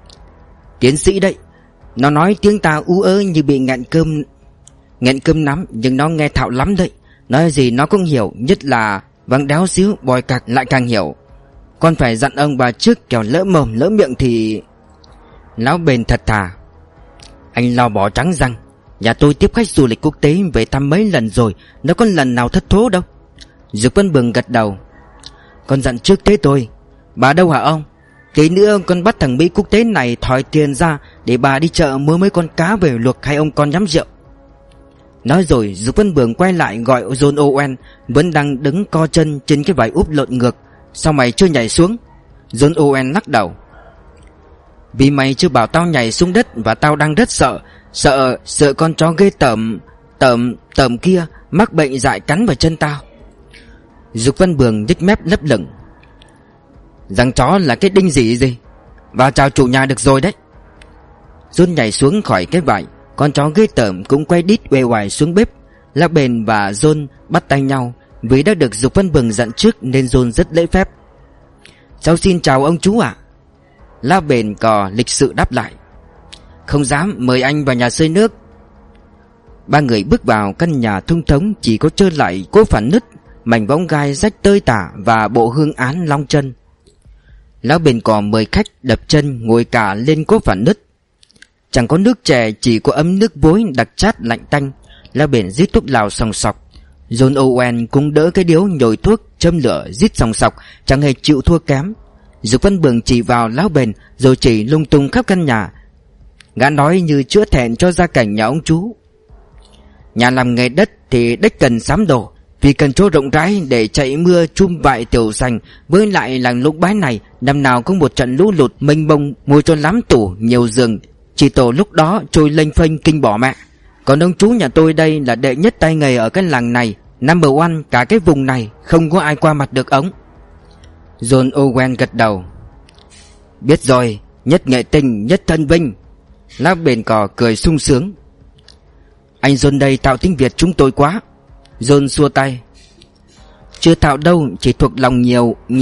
Tiến sĩ đấy. Nó nói tiếng ta ú ớ như bị nghẹn cơm Nghẹn cơm nắm, nhưng nó nghe thạo lắm đấy. Nói gì nó cũng hiểu, nhất là vắng đéo xíu bòi cạc lại càng hiểu. Con phải dặn ông bà trước kẻo lỡ mồm lỡ miệng thì... Lão bền thật thà. Anh lo bỏ trắng răng. Nhà tôi tiếp khách du lịch quốc tế về thăm mấy lần rồi, nó có lần nào thất thố đâu. Dục Văn Bường gật đầu. Con dặn trước thế thôi. Bà đâu hả ông? Tí nữa con bắt thằng Mỹ quốc tế này thỏi tiền ra để bà đi chợ mua mấy con cá về luộc hay ông con nhắm rượu. Nói rồi Dục Văn Bường quay lại gọi John Owen vẫn đang đứng co chân trên cái vải úp lộn ngược. Sao mày chưa nhảy xuống? John Owen lắc đầu. Vì mày chưa bảo tao nhảy xuống đất và tao đang rất sợ. Sợ, sợ con chó ghê tởm Tởm, tởm kia mắc bệnh dại cắn vào chân tao. Dục Văn Bường nhếch mép lấp lửng. Răng chó là cái đinh gì gì? Vào chào chủ nhà được rồi đấy. John nhảy xuống khỏi cái vải. Con chó ghê tởm cũng quay đít uể oải xuống bếp. Lão bền và John bắt tay nhau. Vì đã được Dục Văn Bường dặn trước nên John rất lễ phép. Cháu xin chào ông chú ạ. Lão bền cò lịch sự đáp lại. Không dám, mời anh vào nhà xơi nước. Ba người bước vào căn nhà thông thống chỉ có trơ lại cỗ phản nứt, mảnh võng gai rách tơi tả và bộ hương án long chân. Lão bền cò mời khách đập chân ngồi cả lên cỗ phản nứt. Chẳng có nước chè, chỉ có ấm nước vối đặc chát lạnh tanh. Lão bền rít thuốc lào sòng sọc. John Owen cũng đỡ cái điếu nhồi thuốc châm lửa rít sòng sọc, chẳng hề chịu thua kém. Dục Văn Bường chỉ vào lão bền rồi chỉ lung tung khắp căn nhà. Gã nói như chữa thẹn cho gia cảnh nhà ông chú. Nhà làm nghề đất thì đất cần sắm đổ, vì cần chỗ rộng rãi để chạy mưa chum vại tiểu sành. Với lại làng Lũng Bãi này năm nào cũng một trận lũ lụt mênh mông, mua cho lắm tủ nhiều giường, chỉ tổ lúc đó trôi lênh phênh kinh bỏ mẹ. Còn ông chú nhà tôi đây là đệ nhất tay nghề ở cái làng này, number one cả cái vùng này, không có ai qua mặt được ống. John Owen gật đầu. Biết rồi, nhất nghệ tình nhất thân vinh. Lão bền cò cười sung sướng. Anh John đây tạo tiếng Việt chúng tôi quá. John xua tay. Chưa tạo đâu, chỉ thuộc lòng nhiều, nhiều.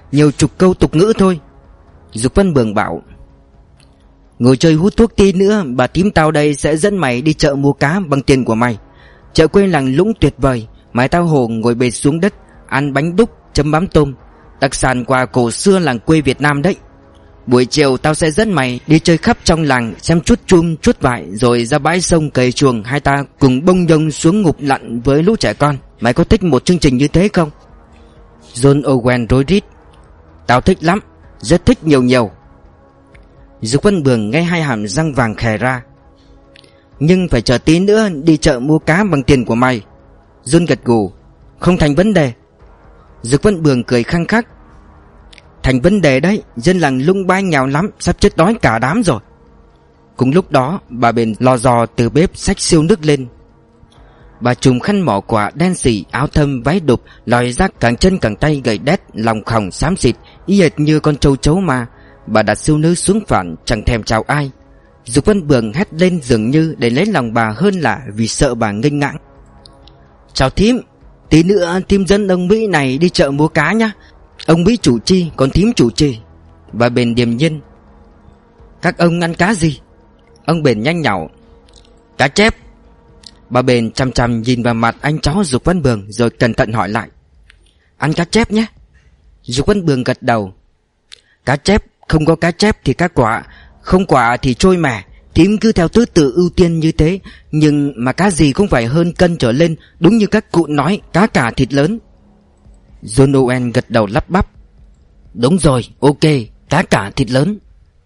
nhiều chục câu tục ngữ thôi. Dục Văn Bường bảo: ngồi chơi hút thuốc tí nữa, bà tím tao đây sẽ dẫn mày đi chợ mua cá bằng tiền của mày. Chợ quê làng Lũng tuyệt vời, mày tao hồ ngồi bệt xuống đất, ăn bánh đúc chấm mắm tôm, đặc sản quà cổ xưa làng quê Việt Nam đấy. Buổi chiều tao sẽ dẫn mày đi chơi khắp trong làng, xem chuốt chum chuốt vải, rồi ra bãi sông cày chuồng, hai ta cùng bông dông xuống ngục lặn với lũ trẻ con. Mày có thích một chương trình như thế không? John Owen rối rít: tao thích lắm, rất thích nhiều nhiều. Dục Văn Bường nghe hai hàm răng vàng khè ra: nhưng phải chờ tí nữa đi chợ mua cá bằng tiền của mày. John gật gù: không thành vấn đề. Dục Văn Bường cười khăng khắc: thành vấn đề đấy, dân làng Lung Bai nghèo lắm, sắp chết đói cả đám rồi. Cùng lúc đó, bà Bền lò dò từ bếp xách siêu nước lên. Bà trùm khăn mỏ quả đen xỉ, áo thâm váy đục, lòi ra cẳng chân cẳng tay gầy đét, lòng khòng xám xịt, y hệt như con trâu chấu mà. Bà đặt siêu nữ xuống phản, chẳng thèm chào ai. Dục Văn Bường hét lên dường như để lấy lòng bà hơn là vì sợ bà nghênh ngãng: chào thím, tí nữa thím dẫn ông Mỹ này đi chợ mua cá nhá. Ông Mỹ chủ chi, còn thím chủ trì. Bà Bền điềm nhiên: các ông ăn cá gì? Ông Bền nhanh nhảu: cá chép. Bà Bền chằm chằm nhìn vào mặt anh cháu Dục Văn Bường, rồi cẩn thận hỏi lại: ăn cá chép nhé. Dục Văn Bường gật đầu: cá chép, không có cá chép thì cá quả, không quả thì trôi mẻ. Thím cứ theo thứ tự ưu tiên như thế. Nhưng mà cá gì cũng phải hơn cân trở lên, đúng như các cụ nói, cá cả thịt lớn. John Owen gật đầu lắp bắp: đúng rồi, ok, cá cả thịt lớn.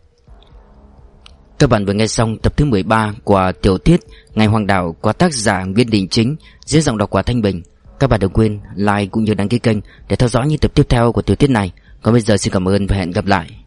Các bạn vừa nghe xong tập thứ mười ba của tiểu thuyết Ngày Hoàng Đảo của tác giả Viên Đình Chính, dưới giọng đọc của Thanh Bình. Các bạn đừng quên like cũng như đăng ký kênh để theo dõi những tập tiếp theo của tiểu thuyết này. Còn bây giờ xin cảm ơn và hẹn gặp lại.